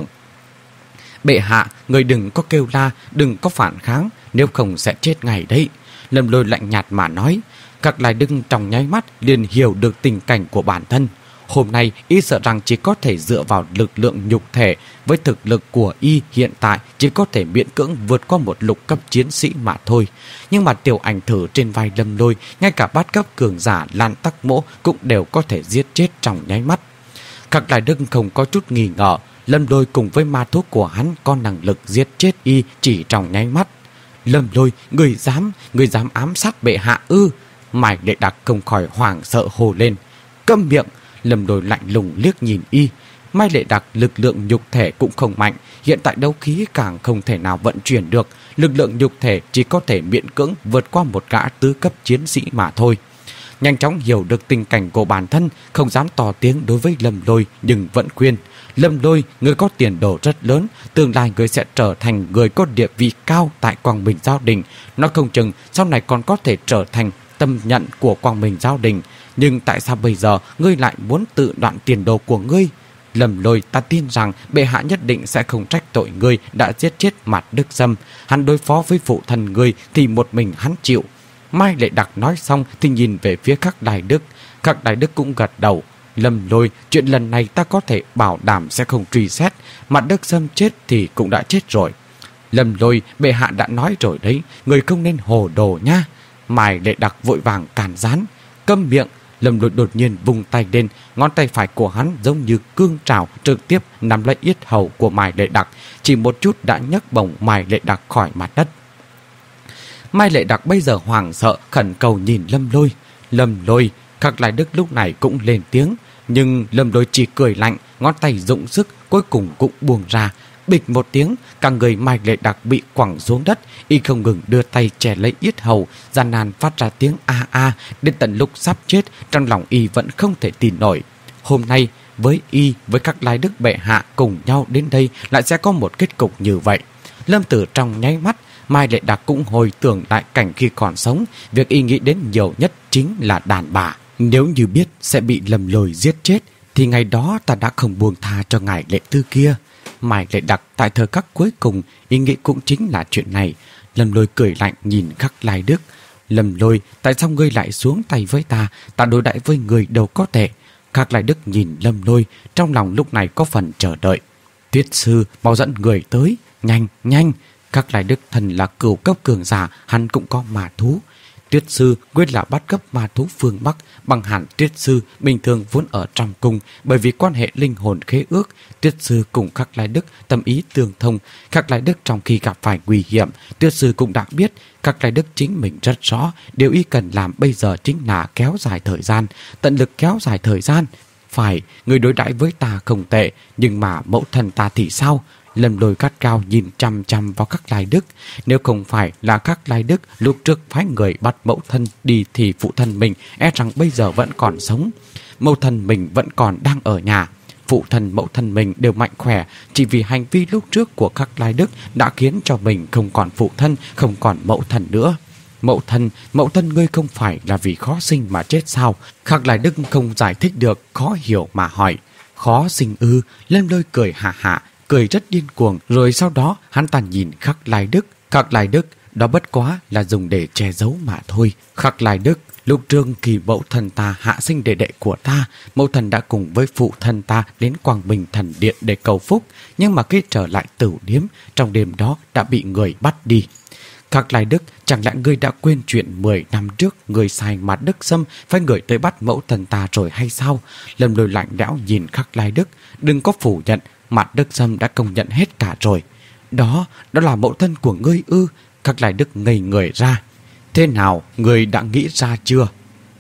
Bệ hạ, người đừng có kêu la, đừng có phản kháng, nếu không sẽ chết ngay đấy. Lâm Lôi lạnh nhạt mà nói. Khắc Lai Đức trong nháy mắt liền hiểu được tình cảnh của bản thân. Hôm nay y sợ rằng chỉ có thể dựa vào lực lượng nhục thể. Với thực lực của y hiện tại chỉ có thể miễn cưỡng vượt qua một lục cấp chiến sĩ mà thôi. Nhưng mà tiểu ảnh thử trên vai Lâm Lôi, ngay cả bát cấp cường giả Lan Tắc Mỗ cũng đều có thể giết chết trong nháy mắt. Khắc Lai Đức không có chút nghi ngờ, Lâm Lôi cùng với ma thú của hắn có năng lực giết chết y chỉ trong nháy mắt. Lâm Lôi, người dám, người dám ám sát bệ hạ ư? Mai Lệ Đặc không khỏi hoảng sợ hồ lên. Câm miệng! Lâm Lôi lạnh lùng liếc nhìn y. Mai Lệ Đặc lực lượng nhục thể cũng không mạnh, hiện tại đấu khí càng không thể nào vận chuyển được, lực lượng nhục thể chỉ có thể miễn cưỡng vượt qua một gã tứ cấp chiến sĩ mà thôi. Nhanh chóng hiểu được tình cảnh của bản thân, không dám to tiếng đối với Lâm Lôi, nhưng vẫn khuyên. Lâm Lôi, người có tiền đồ rất lớn, tương lai người sẽ trở thành người có địa vị cao tại Quang Minh Giao Đình. Nó không chừng sau này còn có thể trở thành tâm nhận của Quang Minh Giao Đình. Nhưng tại sao bây giờ ngươi lại muốn tự đoạn tiền đồ của ngươi? Lâm Lôi, ta tin rằng bệ hạ nhất định sẽ không trách tội ngươi đã giết chết Mạt Đức Sâm. Hắn đối phó với phụ thân ngươi thì một mình hắn chịu. Mai Lệ Đặc nói xong thì nhìn về phía Khắc Lai Đức. Khắc Lai Đức cũng gật đầu. Lâm Lôi, chuyện lần này ta có thể bảo đảm sẽ không truy xét. Mạt Đức Sâm chết thì cũng đã chết rồi. Lâm Lôi, bệ hạ đã nói rồi đấy, người không nên hồ đồ nha. Mai Lệ Đặc vội vàng cản gián. Câm miệng! Lâm Lôi đột nhiên vùng tay lên, ngón tay phải của hắn giống như cương trảo trực tiếp nắm lấy yết hầu của Mai Lệ Đặc, chỉ một chút đã nhấc bổng Mai Lệ Đặc khỏi mặt đất. Mai Lệ Đặc bây giờ hoảng sợ khẩn cầu nhìn Lâm Lôi. Lâm Lôi, Khắc Lai Đức lúc này cũng lên tiếng, nhưng Lâm Lôi chỉ cười lạnh, ngón tay dụng sức cuối cùng cũng buông ra. Bịch một tiếng, cả người Mai Lệ Đặc bị quẳng xuống đất, y không ngừng đưa tay che lấy yết hầu, gian nan phát ra tiếng a a, đến tận lúc sắp chết, trong lòng y vẫn không thể tin nổi. Hôm nay, với y, với Khắc Lai Đức bệ hạ cùng nhau đến đây lại sẽ có một kết cục như vậy. Lâm Tử trong nháy mắt, Mai Lệ Đặc cũng hồi tưởng lại cảnh khi còn sống, việc y nghĩ đến nhiều nhất chính là đàn bà. Nếu như biết sẽ bị Lâm Lôi giết chết, thì ngày đó ta đã không buông tha cho ngài Lệ Tư kia. Mai Lệ Đặc tại thời khắc cuối cùng, ý nghĩ cũng chính là chuyện này. Lâm Lôi cười lạnh nhìn Khắc Lai Đức. Lâm Lôi, tại sao ngươi lại xuống tay với ta? Ta đối đãi với người đâu có tệ. Khắc Lai Đức nhìn Lâm Lôi, trong lòng lúc này có phần chờ đợi. Tuyết sư, mau dẫn người tới. Nhanh, nhanh! Khắc Lai Đức thần là cửu cấp cường giả, hắn cũng có ma thú. Tuyết sư nguyên là bắt cấp ma thú phương Bắc, bằng hẳn Tuyết sư bình thường vốn ở trong cung, bởi vì quan hệ linh hồn khế ước, Tuyết sư cùng Khắc Lai Đức tâm ý tương thông. Khắc Lai Đức trong khi gặp phải nguy hiểm, Tuyết sư cũng đã biết Khắc Lai Đức chính mình rất rõ, điều y cần làm bây giờ chính là kéo dài thời gian, tận lực kéo dài thời gian. Phải, người đối đãi với ta không tệ, nhưng mà mẫu thân ta thì sao? Lâm Lôi gắt cao nhìn chăm chăm vào Khắc Lai Đức. Nếu không phải là Khắc Lai Đức lúc trước phái người bắt mẫu thân đi thì phụ thân mình e rằng bây giờ vẫn còn sống. Mẫu thân mình vẫn còn đang ở nhà. phụ thân mẫu thân mình đều mạnh khỏe, chỉ vì hành vi lúc trước của Khắc Lai Đức đã khiến cho mình không còn phụ thân, không còn mẫu thân nữa. Mẫu thân, mẫu thân ngươi không phải là vì khó sinh mà chết sao? Khắc Lai Đức không giải thích được, khó hiểu mà hỏi. Khó sinh ư? Lâm Lôi cười hạ hạ, cười rất điên cuồng, rồi sau đó hắn ta nhìn Khắc Lai Đức. Khắc Lai Đức, đó bất quá là dùng để che giấu mà thôi. Khắc Lai Đức, lúc trương kỳ mẫu thân ta hạ sinh đệ đệ của ta, mẫu thân đã cùng với phụ thân ta đến Quang Bình Thần Điện để cầu phúc, nhưng mà khi trở lại Tử Điếm, trong đêm đó đã bị người bắt đi. Khắc Lai Đức, chẳng lẽ ngươi đã quên chuyện mười năm trước người sai Mạt Đức Sâm phải người tới bắt mẫu thân ta rồi hay sao? Lâm Lôi lạnh lẽo nhìn Khắc Lai Đức, đừng có phủ nhận, Mạt Đức Sâm đã công nhận hết cả rồi. Đó, đó là mẫu thân của ngươi ư? Khắc Lai Đức ngây người ra. Thế nào, ngươi đã nghĩ ra chưa?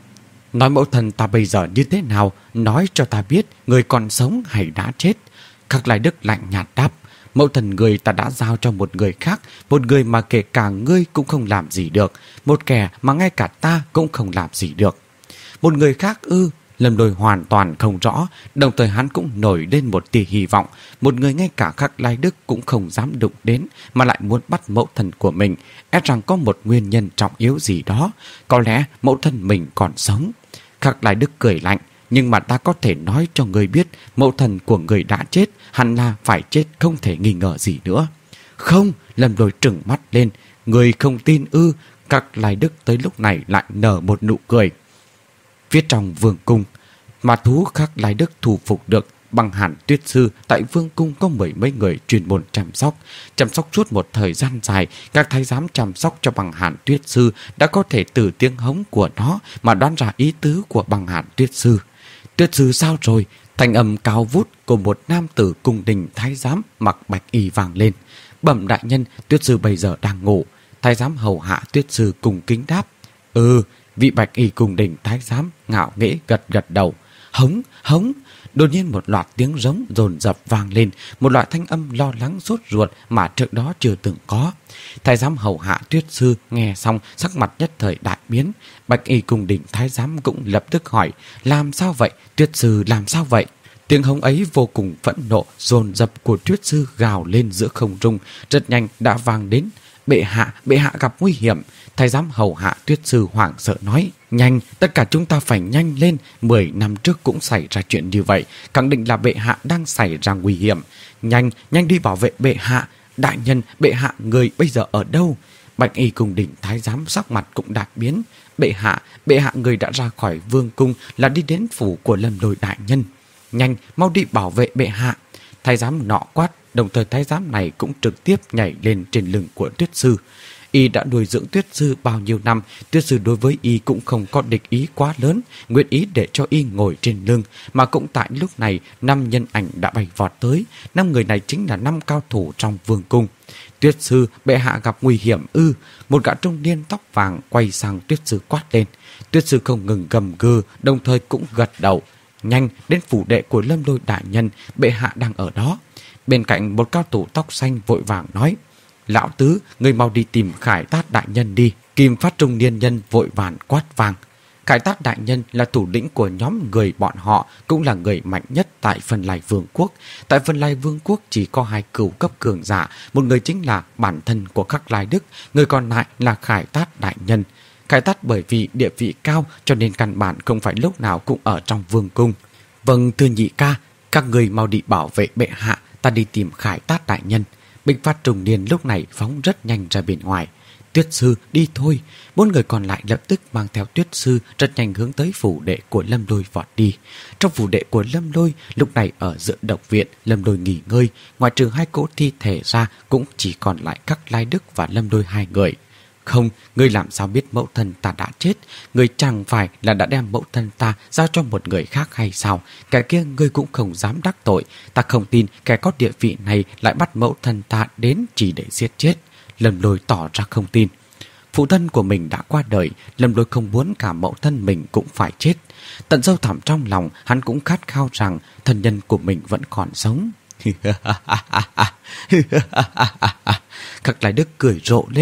Nói mẫu thân ta bây giờ như thế nào, nói cho ta biết người còn sống hay đã chết. Khắc Lai Đức lạnh nhạt đáp. Mẫu thân người ta đã giao cho một người khác, một người mà kể cả ngươi cũng không làm gì được, một kẻ mà ngay cả ta cũng không làm gì được. Một người khác ư? Lâm Lôi hoàn toàn không rõ, đồng thời hắn cũng nổi lên một tia hy vọng. Một người ngay cả Khắc Lai Đức cũng không dám đụng đến, mà lại muốn bắt mẫu thân của mình, e rằng có một nguyên nhân trọng yếu gì đó. Có lẽ mẫu thân mình còn sống. Khắc Lai Đức cười lạnh. Nhưng mà ta có thể nói cho người biết, mẫu thân của người đã chết, hẳn là phải chết không thể nghi ngờ gì nữa. Không, Lâm Lôi trừng mắt lên. Người không tin ư? Khắc Lai Đức tới lúc này lại nở một nụ cười. Phía trong vương cung, mà thú Khắc Lai Đức thu phục được Băng Hàn Tuyết Sư. Tại vương cung có mười mấy người chuyên môn chăm sóc. Chăm sóc suốt một thời gian dài, các thái giám chăm sóc cho Băng Hàn Tuyết Sư đã có thể từ tiếng hống của nó mà đoán ra ý tứ của Băng Hàn Tuyết Sư. Tuyết Sư sao rồi? Thanh âm cao vút của một nam tử cung đình thái giám mặc bạch y vang lên. Bẩm đại nhân, Tuyết Sư bây giờ đang ngủ. Thái giám hầu hạ Tuyết Sư cùng kính đáp. Ừ, vị bạch y cung đình thái giám ngạo nghễ gật gật đầu. Hống, hống. Đột nhiên một loạt tiếng rống dồn dập vang lên, một loại thanh âm lo lắng sốt ruột mà trước đó chưa từng có. Thái giám hầu hạ Tuyết Sư nghe xong sắc mặt nhất thời đại biến. Bạch y cung đình thái giám cũng lập tức hỏi, làm sao vậy? Tuyết Sư làm sao vậy? Tiếng hống ấy vô cùng phẫn nộ, dồn dập của Tuyết Sư gào lên giữa không trung, rất nhanh đã vang đến. Bệ hạ, bệ hạ gặp nguy hiểm. Thái giám hầu hạ Tuyết Sư hoảng sợ nói, nhanh, tất cả chúng ta phải nhanh lên. Mười năm trước cũng xảy ra chuyện như vậy, khẳng định là bệ hạ đang xảy ra nguy hiểm. Nhanh, nhanh đi bảo vệ bệ hạ. Đại nhân, bệ hạ, người bây giờ ở đâu? Bạch y cung đình thái giám sắc mặt cũng đại biến. Bệ hạ, bệ hạ, người đã ra khỏi vương cung là đi đến phủ của Lâm Lôi đại nhân. Nhanh, mau đi bảo vệ bệ hạ. Thái giám nọ quát, đồng thời thái giám này cũng trực tiếp nhảy lên trên lưng của Tuyết Sư. Y đã nuôi dưỡng Tuyết Sư bao nhiêu năm, Tuyết Sư đối với Y cũng không có địch ý quá lớn, nguyện ý để cho Y ngồi trên lưng. Mà cũng tại lúc này, năm nhân ảnh đã bay vọt tới. Năm người này chính là năm cao thủ trong vương cung. Tuyết Sư, bệ hạ gặp nguy hiểm ư? Một gã trung niên tóc vàng quay sang Tuyết Sư quát lên. Tuyết Sư không ngừng gầm gừ, đồng thời cũng gật đầu. Nhanh, đến phủ đệ của Lâm Lôi đại nhân, bệ hạ đang ở đó. Bên cạnh một cao thủ tóc xanh vội vàng nói, lão tứ, người mau đi tìm Khải Tát đại nhân đi. Kim Phát trung niên nhân vội vàng quát vàng. Khải Tát đại nhân là thủ lĩnh của nhóm người bọn họ, cũng là người mạnh nhất tại Phân Lai Vương quốc. Tại Phân Lai Vương quốc chỉ có hai cửu cấp cường giả, một người chính là bản thân của Khắc Lai Đức, người còn lại là Khải Tát đại nhân. Khải Tát bởi vì địa vị cao cho nên căn bản không phải lúc nào cũng ở trong vương cung. Vâng, thưa nhị ca, các người mau đi bảo vệ bệ hạ, ta đi tìm Khải Tát đại nhân. Binh Phát trung niên lúc này phóng rất nhanh ra bên ngoài. Tuyết Sư, đi thôi. Bốn người còn lại lập tức mang theo Tuyết Sư rất nhanh hướng tới phủ đệ của Lâm Lôi vọt đi. Trong phủ đệ của Lâm Lôi, lúc này ở giữa độc viện, Lâm Lôi nghỉ ngơi. Ngoài trừ hai cỗ thi thể ra, cũng chỉ còn lại Khắc Lai Đức và Lâm Lôi hai người. Không, ngươi làm sao biết mẫu thân ta đã chết? Ngươi chẳng phải là đã đem mẫu thân ta giao cho một người khác hay sao? Kẻ kia ngươi cũng không dám đắc tội. Ta không tin kẻ có địa vị này lại bắt mẫu thân ta đến chỉ để giết chết. Lâm Lôi tỏ ra không tin. Phụ thân của mình đã qua đời, Lâm Lôi không muốn cả mẫu thân mình cũng phải chết. Tận sâu thẳm trong lòng, hắn cũng khát khao rằng thân nhân của mình vẫn còn sống. Khắc Lai Đức cười rộ lên.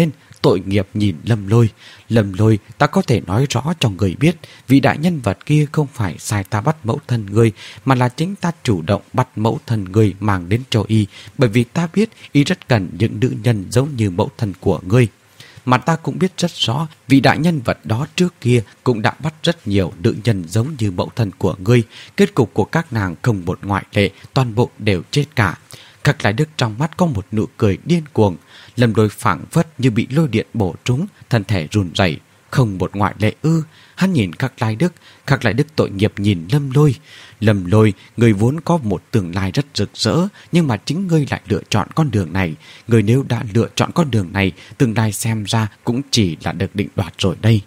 tội nghiệp nhìn Lâm Lôi. Lâm Lôi, ta có thể nói rõ cho người biết, vị đại nhân vật kia không phải sai ta bắt mẫu thân ngươi, mà là chính ta chủ động bắt mẫu thân ngươi mang đến cho y, bởi vì ta biết y rất cần những nữ nhân giống như mẫu thân của ngươi. Mà ta cũng biết rất rõ, vị đại nhân vật đó trước kia cũng đã bắt rất nhiều nữ nhân giống như mẫu thân của ngươi. Kết cục của các nàng không một ngoại lệ, toàn bộ đều chết cả. Khắc Lai Đức trong mắt có một nụ cười điên cuồng. Lâm Lôi phảng phất như bị lôi điện bổ trúng, thân thể run rẩy. Không một ngoại lệ ư? Hắn nhìn Khắc Lai Đức, Khắc Lai Đức tội nghiệp nhìn Lâm Lôi. Lâm Lôi, người vốn có một tương lai rất rực rỡ, nhưng mà chính ngươi lại lựa chọn con đường này. Người nếu đã lựa chọn con đường này, tương lai xem ra cũng chỉ là được định đoạt rồi đây.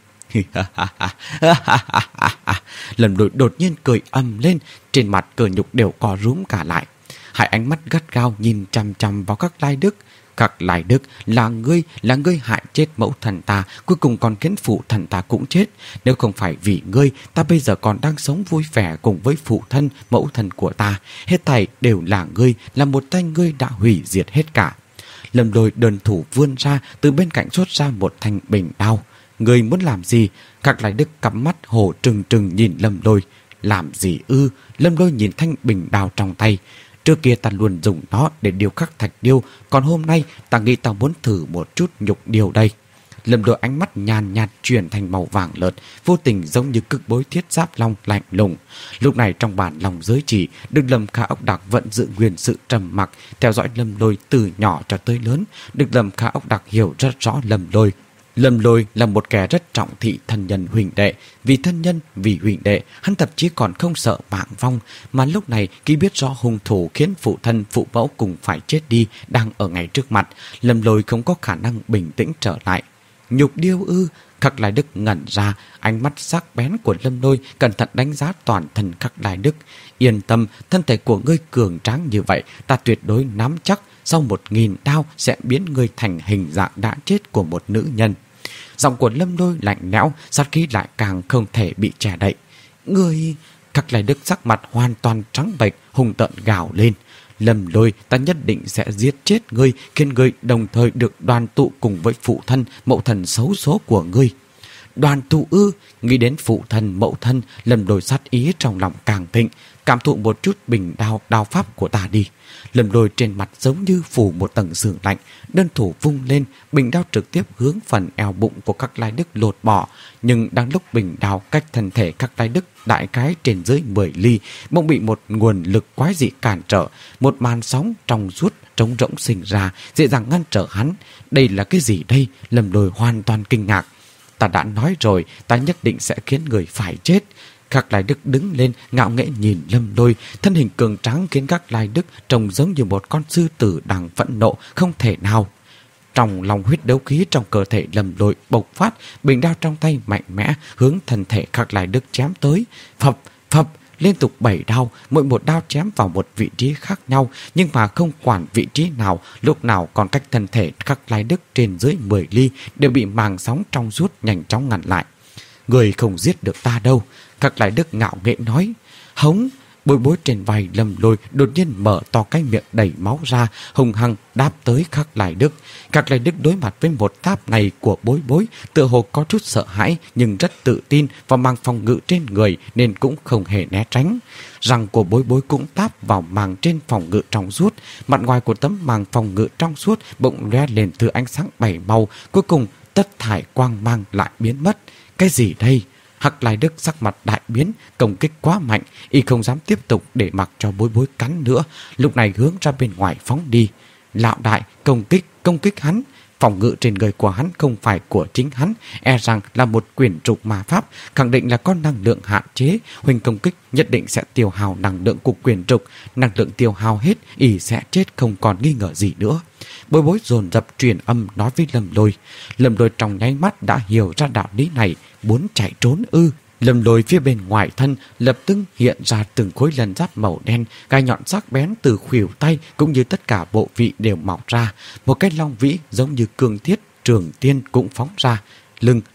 Lâm Lôi đột nhiên cười ầm lên, trên mặt cờ nhục đều co rúm cả lại. Hai ánh mắt gắt gao nhìn chằm chằm vào Khắc Lai Đức. Khắc Lai Đức, là ngươi, là ngươi hại chết mẫu thần ta, cuối cùng còn khiến phụ thần ta cũng chết. Nếu không phải vì ngươi, ta bây giờ còn đang sống vui vẻ cùng với phụ thân, mẫu thần của ta. Hết thảy đều là ngươi, là một tay ngươi đã hủy diệt hết cả. Lâm Lôi đơn thủ vươn ra, từ bên cạnh xuất ra một thanh bình đao. Ngươi muốn làm gì? Khắc Lai Đức cắm mắt hổ trừng trừng nhìn Lâm Lôi. Làm gì ư? Lâm Lôi nhìn thanh bình đao trong tay. Trước kia ta luôn dùng nó để điêu khắc thạch điêu, còn hôm nay ta nghĩ ta muốn thử một chút nhục điêu đây. Lâm Lôi ánh mắt nhàn nhạt chuyển thành màu vàng lợt, vô tình giống như cực bối thiết giáp long lạnh lùng. Lúc này trong bản lòng giới chỉ, Đức Lâm Kha Ốc Đặc vẫn giữ nguyên sự trầm mặc, theo dõi Lâm Lôi từ nhỏ cho tới lớn. Đức Lâm Kha Ốc Đặc hiểu rất rõ Lâm Lôi. Lâm Lôi là một kẻ rất trọng thị thân nhân huỳnh đệ. Vì thân nhân, vì huỳnh đệ, hắn thậm chí còn không sợ mạng vong. Mà lúc này, khi biết rõ hung thủ khiến phụ thân, phụ mẫu cùng phải chết đi đang ở ngay trước mặt, Lâm Lôi không có khả năng bình tĩnh trở lại. Nhục điêu ư? Khắc Lai Đức ngẩn ra, ánh mắt sắc bén của Lâm Lôi cẩn thận đánh giá toàn thân Khắc Lai Đức. Yên tâm, thân thể của ngươi cường tráng như vậy, ta tuyệt đối nắm chắc sau một nghìn đao sẽ biến ngươi thành hình dạng đã chết của một nữ nhân. Giọng của Lâm Lôi lạnh lẽo, sát khí lại càng không thể bị che đậy. Ngươi... Khắc Lai Đức sắc mặt hoàn toàn trắng bệch, hung tợn gào lên. Lâm Lôi, ta nhất định sẽ giết chết ngươi, khiến ngươi đồng thời được đoàn tụ cùng với phụ thân, mẫu thần xấu số của ngươi. Đoàn tụ ư? Nghĩ đến phụ thân, mẫu thân, Lâm Lôi sát ý trong lòng càng thịnh. Cảm thụ một chút bình đao, đao pháp của ta đi. Lâm Lôi trên mặt giống như phủ một tầng sương lạnh, đơn thủ vung lên, bình đao trực tiếp hướng phần eo bụng của Khắc Lai Đức lột bỏ. Nhưng đang lúc bình đao cách thân thể Khắc Lai Đức đại cái trên dưới mười ly, bỗng bị một nguồn lực quái dị cản trở. Một màn sóng trong suốt trống rỗng sinh ra, dễ dàng ngăn trở hắn. Đây là cái gì đây? Lâm Lôi hoàn toàn kinh ngạc. Ta đã nói rồi, ta nhất định sẽ khiến người phải chết. Khắc Lai Đức đứng lên, ngạo nghễ nhìn Lâm Lôi, thân hình cường tráng khiến Khắc Lai Đức trông giống như một con sư tử đang phẫn nộ không thể nào. Trong lòng huyết đấu khí trong cơ thể Lâm Lôi bộc phát, bình đao trong tay mạnh mẽ hướng thân thể Khắc Lai Đức chém tới. Phập, phập, liên tục bảy đao, mỗi một đao chém vào một vị trí khác nhau, nhưng mà không quản vị trí nào, lúc nào còn cách thân thể Khắc Lai Đức trên dưới mười ly đều bị màng sóng trong suốt nhanh chóng ngăn lại. Người không giết được ta đâu. Khắc Lai Đức ngạo nghễ nói. Hống. Bối Bối trên vai Lâm Lôi đột nhiên mở to cái miệng đầy máu ra, hung hăng đáp tới Khắc Lai Đức. Khắc Lai Đức đối mặt với một táp này của Bối Bối, tựa hồ có chút sợ hãi nhưng rất tự tin và mang phòng ngự trên người nên cũng không hề né tránh. Răng của Bối Bối cũng táp vào màng trên phòng ngự trong suốt. Mặt ngoài của tấm màng phòng ngự trong suốt bỗng lóe lên thứ ánh sáng bảy màu, cuối cùng tất thải quang mang lại biến mất. Cái gì đây? Khắc Lai Đức sắc mặt đại biến, công kích quá mạnh, y không dám tiếp tục để mặc cho Bối Bối cắn nữa, lúc này hướng ra bên ngoài phóng đi. Lão đại, công kích, công kích hắn. Phòng ngự trên người của hắn không phải của chính hắn, e rằng là một quyển trục ma pháp, khẳng định là có năng lượng hạn chế. Huỳnh công kích nhất định sẽ tiêu hao năng lượng của quyển trục, năng lượng tiêu hao hết, y sẽ chết không còn nghi ngờ gì nữa. Bối Bối dồn dập truyền âm nói với Lâm Lôi. Lâm Lôi trong nháy mắt đã hiểu ra đạo lý này, muốn chạy trốn ư? Lâm Lôi phía bên ngoài thân lập tức hiện ra từng khối lân giáp màu đen, gai nhọn sắc bén từ khuỷu tay cũng như tất cả bộ vị đều mọc ra. Một cái long vĩ giống như cương thiết trường tiên cũng phóng ra. Lưng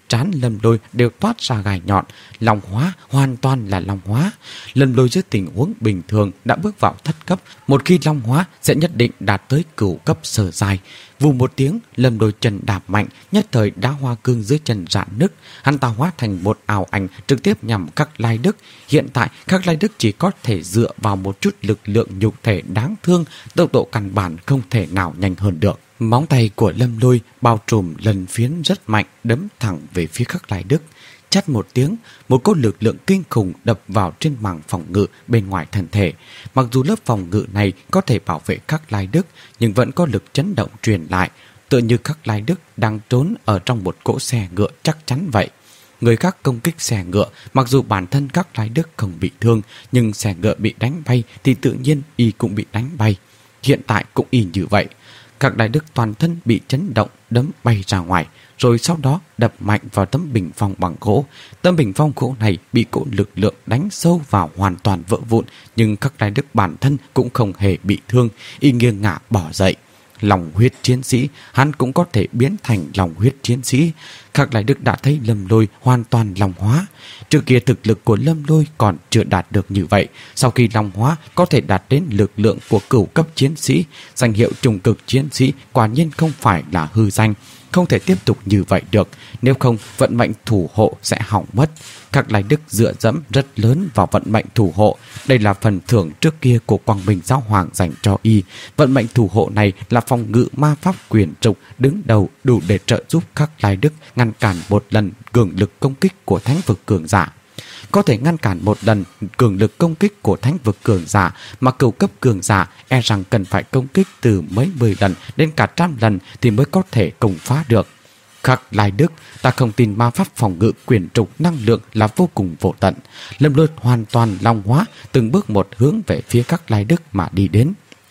trán Lâm Lôi đều toát ra gai nhọn. Long hóa, hoàn toàn là long hóa. Lâm Lôi dưới tình huống bình thường đã bước vào thất cấp, một khi long hóa sẽ nhất định đạt tới cửu cấp sơ giai. Vù một tiếng, Lâm Lôi chân đạp mạnh, nhất thời đá hoa cương dưới chân rạn nứt. Hắn ta hóa thành một ảo ảnh trực tiếp nhằm Khắc Lai Đức. Hiện tại Khắc Lai Đức chỉ có thể dựa vào một chút lực lượng nhục thể đáng thương, tốc độ căn bản không thể nào nhanh hơn được. Móng tay của Lâm Lôi bao trùm lần phiến rất mạnh, đấm thẳng về phía Khắc Lai Đức. Chát một tiếng, một cỗ lực lượng kinh khủng đập vào trên mảng phòng ngự bên ngoài thân thể. Mặc dù lớp phòng ngự này có thể bảo vệ Khắc Lai Đức, nhưng vẫn có lực chấn động truyền lại, tựa như Khắc Lai Đức đang trốn ở trong một cỗ xe ngựa chắc chắn vậy. Người khác công kích xe ngựa, mặc dù bản thân Khắc Lai Đức không bị thương, nhưng xe ngựa bị đánh bay thì tự nhiên y cũng bị đánh bay. Hiện tại cũng y như vậy. Khắc Lai Đức toàn thân bị chấn động, đấm bay ra ngoài, rồi sau đó đập mạnh vào tấm bình phong bằng gỗ. Tấm bình phong gỗ này bị cỗ lực lượng đánh sâu vào hoàn toàn vỡ vụn, nhưng Khắc Lai Đức bản thân cũng không hề bị thương, y nghiêng ngả bỏ dậy. Lòng huyết chiến sĩ, hắn cũng có thể biến thành lòng huyết chiến sĩ. Khắc Lai Đức đã thấy Lâm Lôi hoàn toàn long hóa. Trước kia thực lực của Lâm Lôi còn chưa đạt được như vậy, sau khi long hóa có thể đạt đến lực lượng của cửu cấp chiến sĩ. Danh hiệu trùng cực chiến sĩ quả nhiên không phải là hư danh, không thể tiếp tục như vậy được, nếu không vận mệnh thủ hộ sẽ hỏng mất. Khắc Lai Đức dựa dẫm rất lớn vào vận mệnh thủ hộ. Đây là phần thưởng trước kia của Quang Minh Giáo Hoàng dành cho y. Vận mệnh thủ hộ này là phòng ngự ma pháp quyền trục đứng đầu, đủ để trợ giúp Khắc Lai Đức ngăn cản một lần cường lực công kích của thánh vực cường giả. Có thể ngăn cản một lần cường lực công kích của thánh vực cường giả, mà cửu cấp cường giả e rằng cần phải công kích từ mấy mươi lần đến cả trăm lần thì mới có thể công phá được. Khắc Lai Đức, ta không tin ma pháp phòng ngự quyền trục năng lượng là vô cùng vô tận. Lâm Lôi hoàn toàn long hóa, từng bước một hướng về phía Khắc Lai Đức mà đi đến.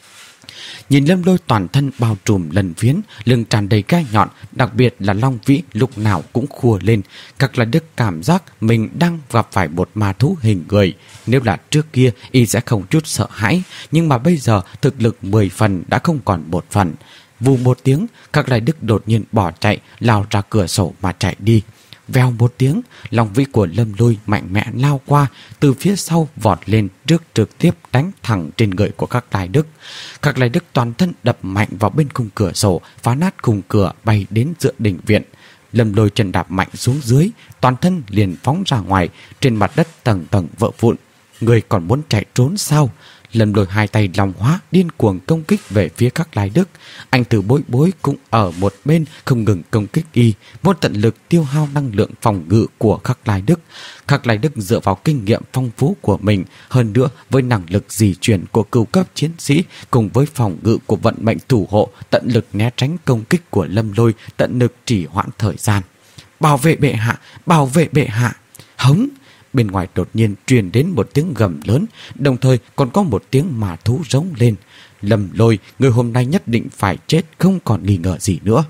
Nhìn Lâm Lôi toàn thân bao trùm lần phiến, lưng tràn đầy gai nhọn, đặc biệt là long vĩ lúc nào cũng khua lên. Khắc Lai Đức cảm giác mình đang gặp phải một ma thú hình người. Nếu là trước kia y sẽ không chút sợ hãi, nhưng mà bây giờ thực lực mười phần đã không còn một phần. Vù một tiếng, Khắc Lai Đức đột nhiên bỏ chạy, lao ra cửa sổ mà chạy đi. Vèo một tiếng, long vĩ của Lâm Lôi mạnh mẽ lao qua, từ phía sau vọt lên trước, trực tiếp đánh thẳng trên người của Khắc Lai Đức. Khắc Lai Đức toàn thân đập mạnh vào bên khung cửa sổ, phá nát khung cửa bay đến giữa đình viện. Lâm Lôi chân đạp mạnh xuống dưới, toàn thân liền phóng ra ngoài, trên mặt đất tầng tầng vỡ vụn. Người còn muốn chạy trốn sao? Lâm Lôi hai tay long hóa điên cuồng công kích về phía Khắc Lai Đức. Anh Tử Bối Bối cũng ở một bên không ngừng công kích y, vô tận lực tiêu hao năng lượng phòng ngự của Khắc Lai Đức. Khắc Lai Đức dựa vào kinh nghiệm phong phú của mình, hơn nữa với năng lực di chuyển của cửu cấp chiến sĩ cùng với phòng ngự của vận mệnh thủ hộ, tận lực né tránh công kích của Lâm Lôi, tận lực trì hoãn thời gian. Bảo vệ bệ hạ, bảo vệ bệ hạ. Hống! Bên ngoài đột nhiên truyền đến một tiếng gầm lớn, đồng thời còn có một tiếng ma thú rống lên. Lâm Lôi, người hôm nay nhất định phải chết, không còn nghi ngờ gì nữa.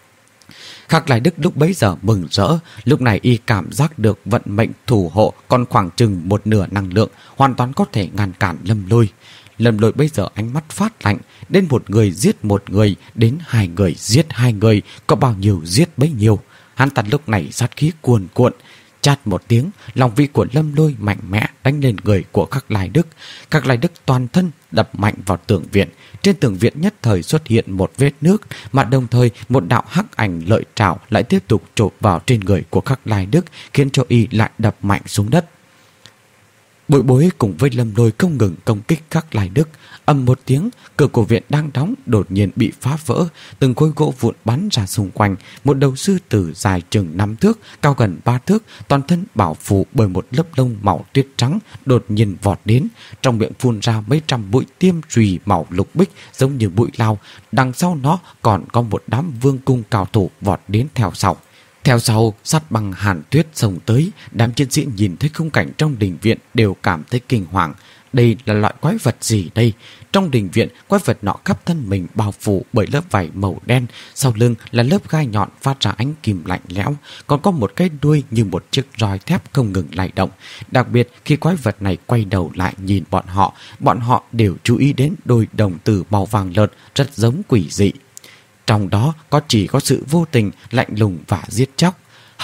Khắc Lai Đức lúc bấy giờ mừng rỡ, lúc này y cảm giác được vận mệnh thủ hộ còn khoảng chừng một nửa năng lượng, hoàn toàn có thể ngăn cản Lâm Lôi. Lâm Lôi bây giờ ánh mắt phát lạnh, đến một người giết một người, đến hai người giết hai người, có bao nhiêu giết bấy nhiêu. Hắn ta lúc này sát khí cuồn cuộn. Chát một tiếng, lòng vĩ của Lâm Lôi mạnh mẽ đánh lên người của Khắc Lai Đức. Khắc Lai Đức toàn thân đập mạnh vào tường viện. Trên tường viện nhất thời xuất hiện một vết nước, mà đồng thời một đạo hắc ảnh lợi trảo lại tiếp tục chộp vào trên người của Khắc Lai Đức, khiến cho y lại đập mạnh xuống đất. Bối Bối cùng với Lâm Lôi không ngừng công kích Khắc Lai Đức. Ầm một tiếng, cửa của viện đang đóng đột nhiên bị phá vỡ, từng khối gỗ vụn bắn ra xung quanh. Một đầu sư tử dài chừng năm thước, cao gần ba thước, toàn thân bảo phủ bởi một lớp lông màu tuyết trắng, đột nhiên vọt đến, trong miệng phun ra mấy trăm mũi tiêm chùy màu lục bích giống như mũi lao. Đằng sau nó còn có một đám vương cung cao thủ vọt đến theo sau. Theo sau, sắt băng hàn tuyết xông tới, đám chiến sĩ nhìn thấy khung cảnh trong đình viện đều cảm thấy kinh hoàng. Đây là loại quái vật gì đây? Trong đình viện, quái vật nọ khắp thân mình bao phủ bởi lớp vảy màu đen, sau lưng là lớp gai nhọn phát ra ánh kim lạnh lẽo, còn có một cái đuôi như một chiếc roi thép không ngừng lay động. Đặc biệt khi quái vật này quay đầu lại nhìn bọn họ, bọn họ đều chú ý đến đôi đồng tử màu vàng lợt rất giống quỷ dị. Trong đó có chỉ có sự vô tình, lạnh lùng và giết chóc.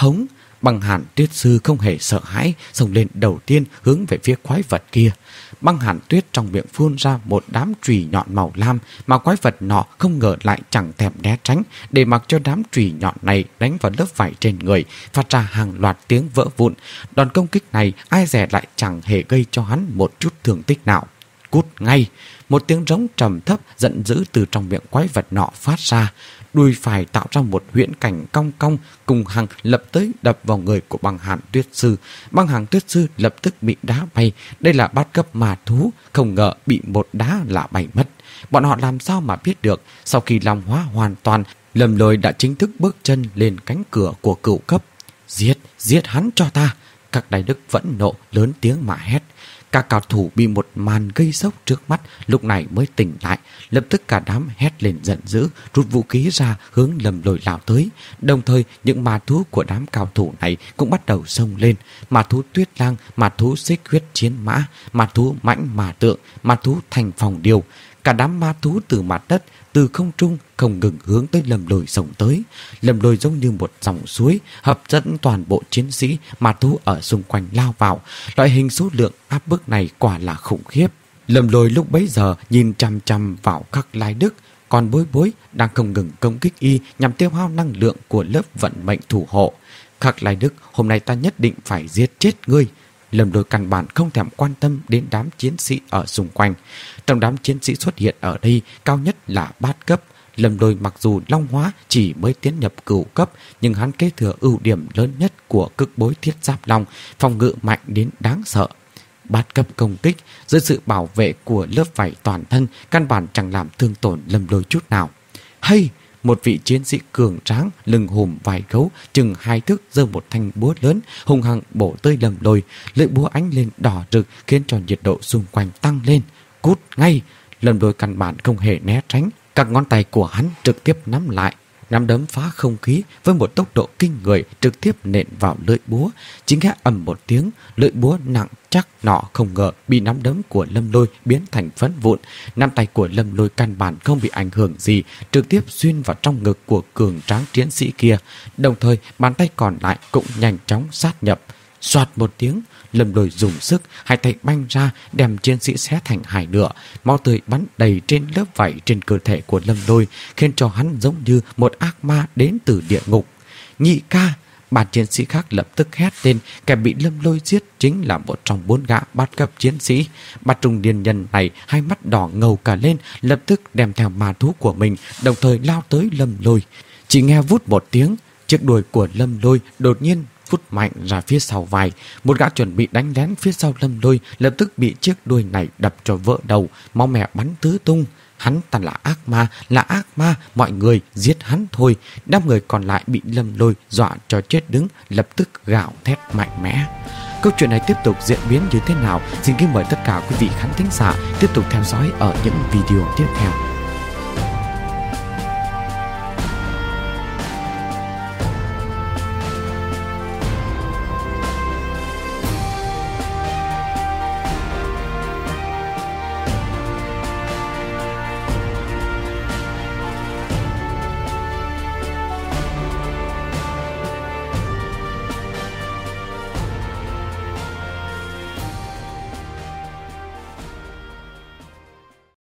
Hống! Băng Hàn Tuyết Sư không hề sợ hãi, xông lên đầu tiên hướng về phía quái vật kia. Băng Hàn Tuyết trong miệng phun ra một đám chùy nhọn màu lam, mà quái vật nọ không ngờ lại chẳng thèm né tránh, để mặc cho đám chùy nhọn này đánh vào lớp vải trên người, phát ra hàng loạt tiếng vỡ vụn. Đòn công kích này ai dè lại chẳng hề gây cho hắn một chút thương tích nào. Cút ngay! Một tiếng rống trầm thấp giận dữ từ trong miệng quái vật nọ phát ra. Đuôi phải tạo ra một huyễn cảnh cong cong, cùng hằng lập tới đập vào người của Băng Hàn Tuyết Sư. Băng Hàn Tuyết Sư lập tức bị đá bay. Đây là bát cấp ma thú, không ngờ bị một đá là bay mất. Bọn họ làm sao mà biết được, sau khi long hóa hoàn toàn, Lâm Lôi đã chính thức bước chân lên cánh cửa của cửu cấp. Giết, giết hắn cho ta! Các đại đức vẫn nộ lớn tiếng mà hét. Các cao thủ bị một màn gây sốc trước mắt lúc này mới tỉnh lại, lập tức cả đám hét lên giận dữ, rút vũ khí ra hướng Lâm Lôi lao tới. Đồng thời những ma thú của đám cao thủ này cũng bắt đầu xông lên. Ma thú Tuyết Lang, ma thú Xích Huyết Chiến Mã, ma thú Mãnh Ma Tượng, ma thú Thành Phòng Điêu. Cả đám ma thú từ mặt đất, từ không trung không ngừng hướng tới Lâm Lôi xông tới. Lâm Lôi giống như một dòng suối hấp dẫn toàn bộ chiến sĩ ma thú ở xung quanh lao vào. Loại hình số lượng áp bức này quả là khủng khiếp. Lâm Lôi lúc bấy giờ nhìn chăm chăm vào Khắc Lai Đức, còn Bối Bối đang không ngừng công kích y nhằm tiêu hao năng lượng của lớp vận mệnh thủ hộ. Khắc Lai Đức, hôm nay ta nhất định phải giết chết ngươi. Lâm Lôi căn bản không thèm quan tâm đến đám chiến sĩ ở xung quanh. Trong đám chiến sĩ xuất hiện ở đây, cao nhất là bát cấp. Lâm Lôi mặc dù long hóa chỉ mới tiến nhập cửu cấp, nhưng hắn kế thừa ưu điểm lớn nhất của Cực Bối Thiết Giáp Long, phòng ngự mạnh đến đáng sợ. Bát cấp công kích dưới sự bảo vệ của lớp vảy toàn thân căn bản chẳng làm thương tổn Lâm Lôi chút nào. Hay! Một vị chiến sĩ cường tráng, lưng hùm vài gấu, chừng hai thước, giơ một thanh búa lớn, hung hăng bổ tới Lâm Lôi. Lưỡi búa ánh lên đỏ rực khiến cho nhiệt độ xung quanh tăng lên. Cút ngay! Lâm Lôi căn bản không hề né tránh, các ngón tay của hắn trực tiếp nắm lại, nắm đấm phá không khí với một tốc độ kinh người, trực tiếp nện vào lưỡi búa. Chỉ nghe ầm một tiếng, lưỡi búa nặng chắc nọ không ngờ bị nắm đấm của Lâm Lôi biến thành phấn vụn. Nắm tay của Lâm Lôi căn bản không bị ảnh hưởng gì, trực tiếp xuyên vào trong ngực của cường tráng chiến sĩ kia. Đồng thời bàn tay còn lại cũng nhanh chóng sát nhập. Soạt một tiếng, Lâm Lôi dùng sức, hai tay banh ra đem chiến sĩ xé thành hai nửa. Máu tươi bắn đầy trên lớp vảy trên cơ thể của Lâm Lôi, khiến cho hắn giống như một ác ma đến từ địa ngục. Nhị ca! Ba chiến sĩ khác lập tức hét lên. Kẻ bị Lâm Lôi giết chính là một trong bốn gã bát cấp chiến sĩ. Ba trung niên nhân này hai mắt đỏ ngầu cả lên, lập tức đem theo ma thú của mình, đồng thời lao tới Lâm Lôi. Chỉ nghe vút một tiếng, chiếc đuôi của Lâm Lôi đột nhiên phút mạnh ra phía sau vai. Một gã chuẩn bị đánh lén phía sau Lâm Lôi lập tức bị chiếc đuôi này đập cho vỡ đầu, máu mẹ bắn tứ tung. Hắn ta là ác ma, là ác ma, mọi người giết hắn thôi. Đám người còn lại bị Lâm Lôi dọa cho chết đứng, lập tức gào thét mạnh mẽ. Câu chuyện này tiếp tục diễn biến như thế nào? Xin kính mời tất cả quý vị khán thính giả tiếp tục theo dõi ở những video tiếp theo.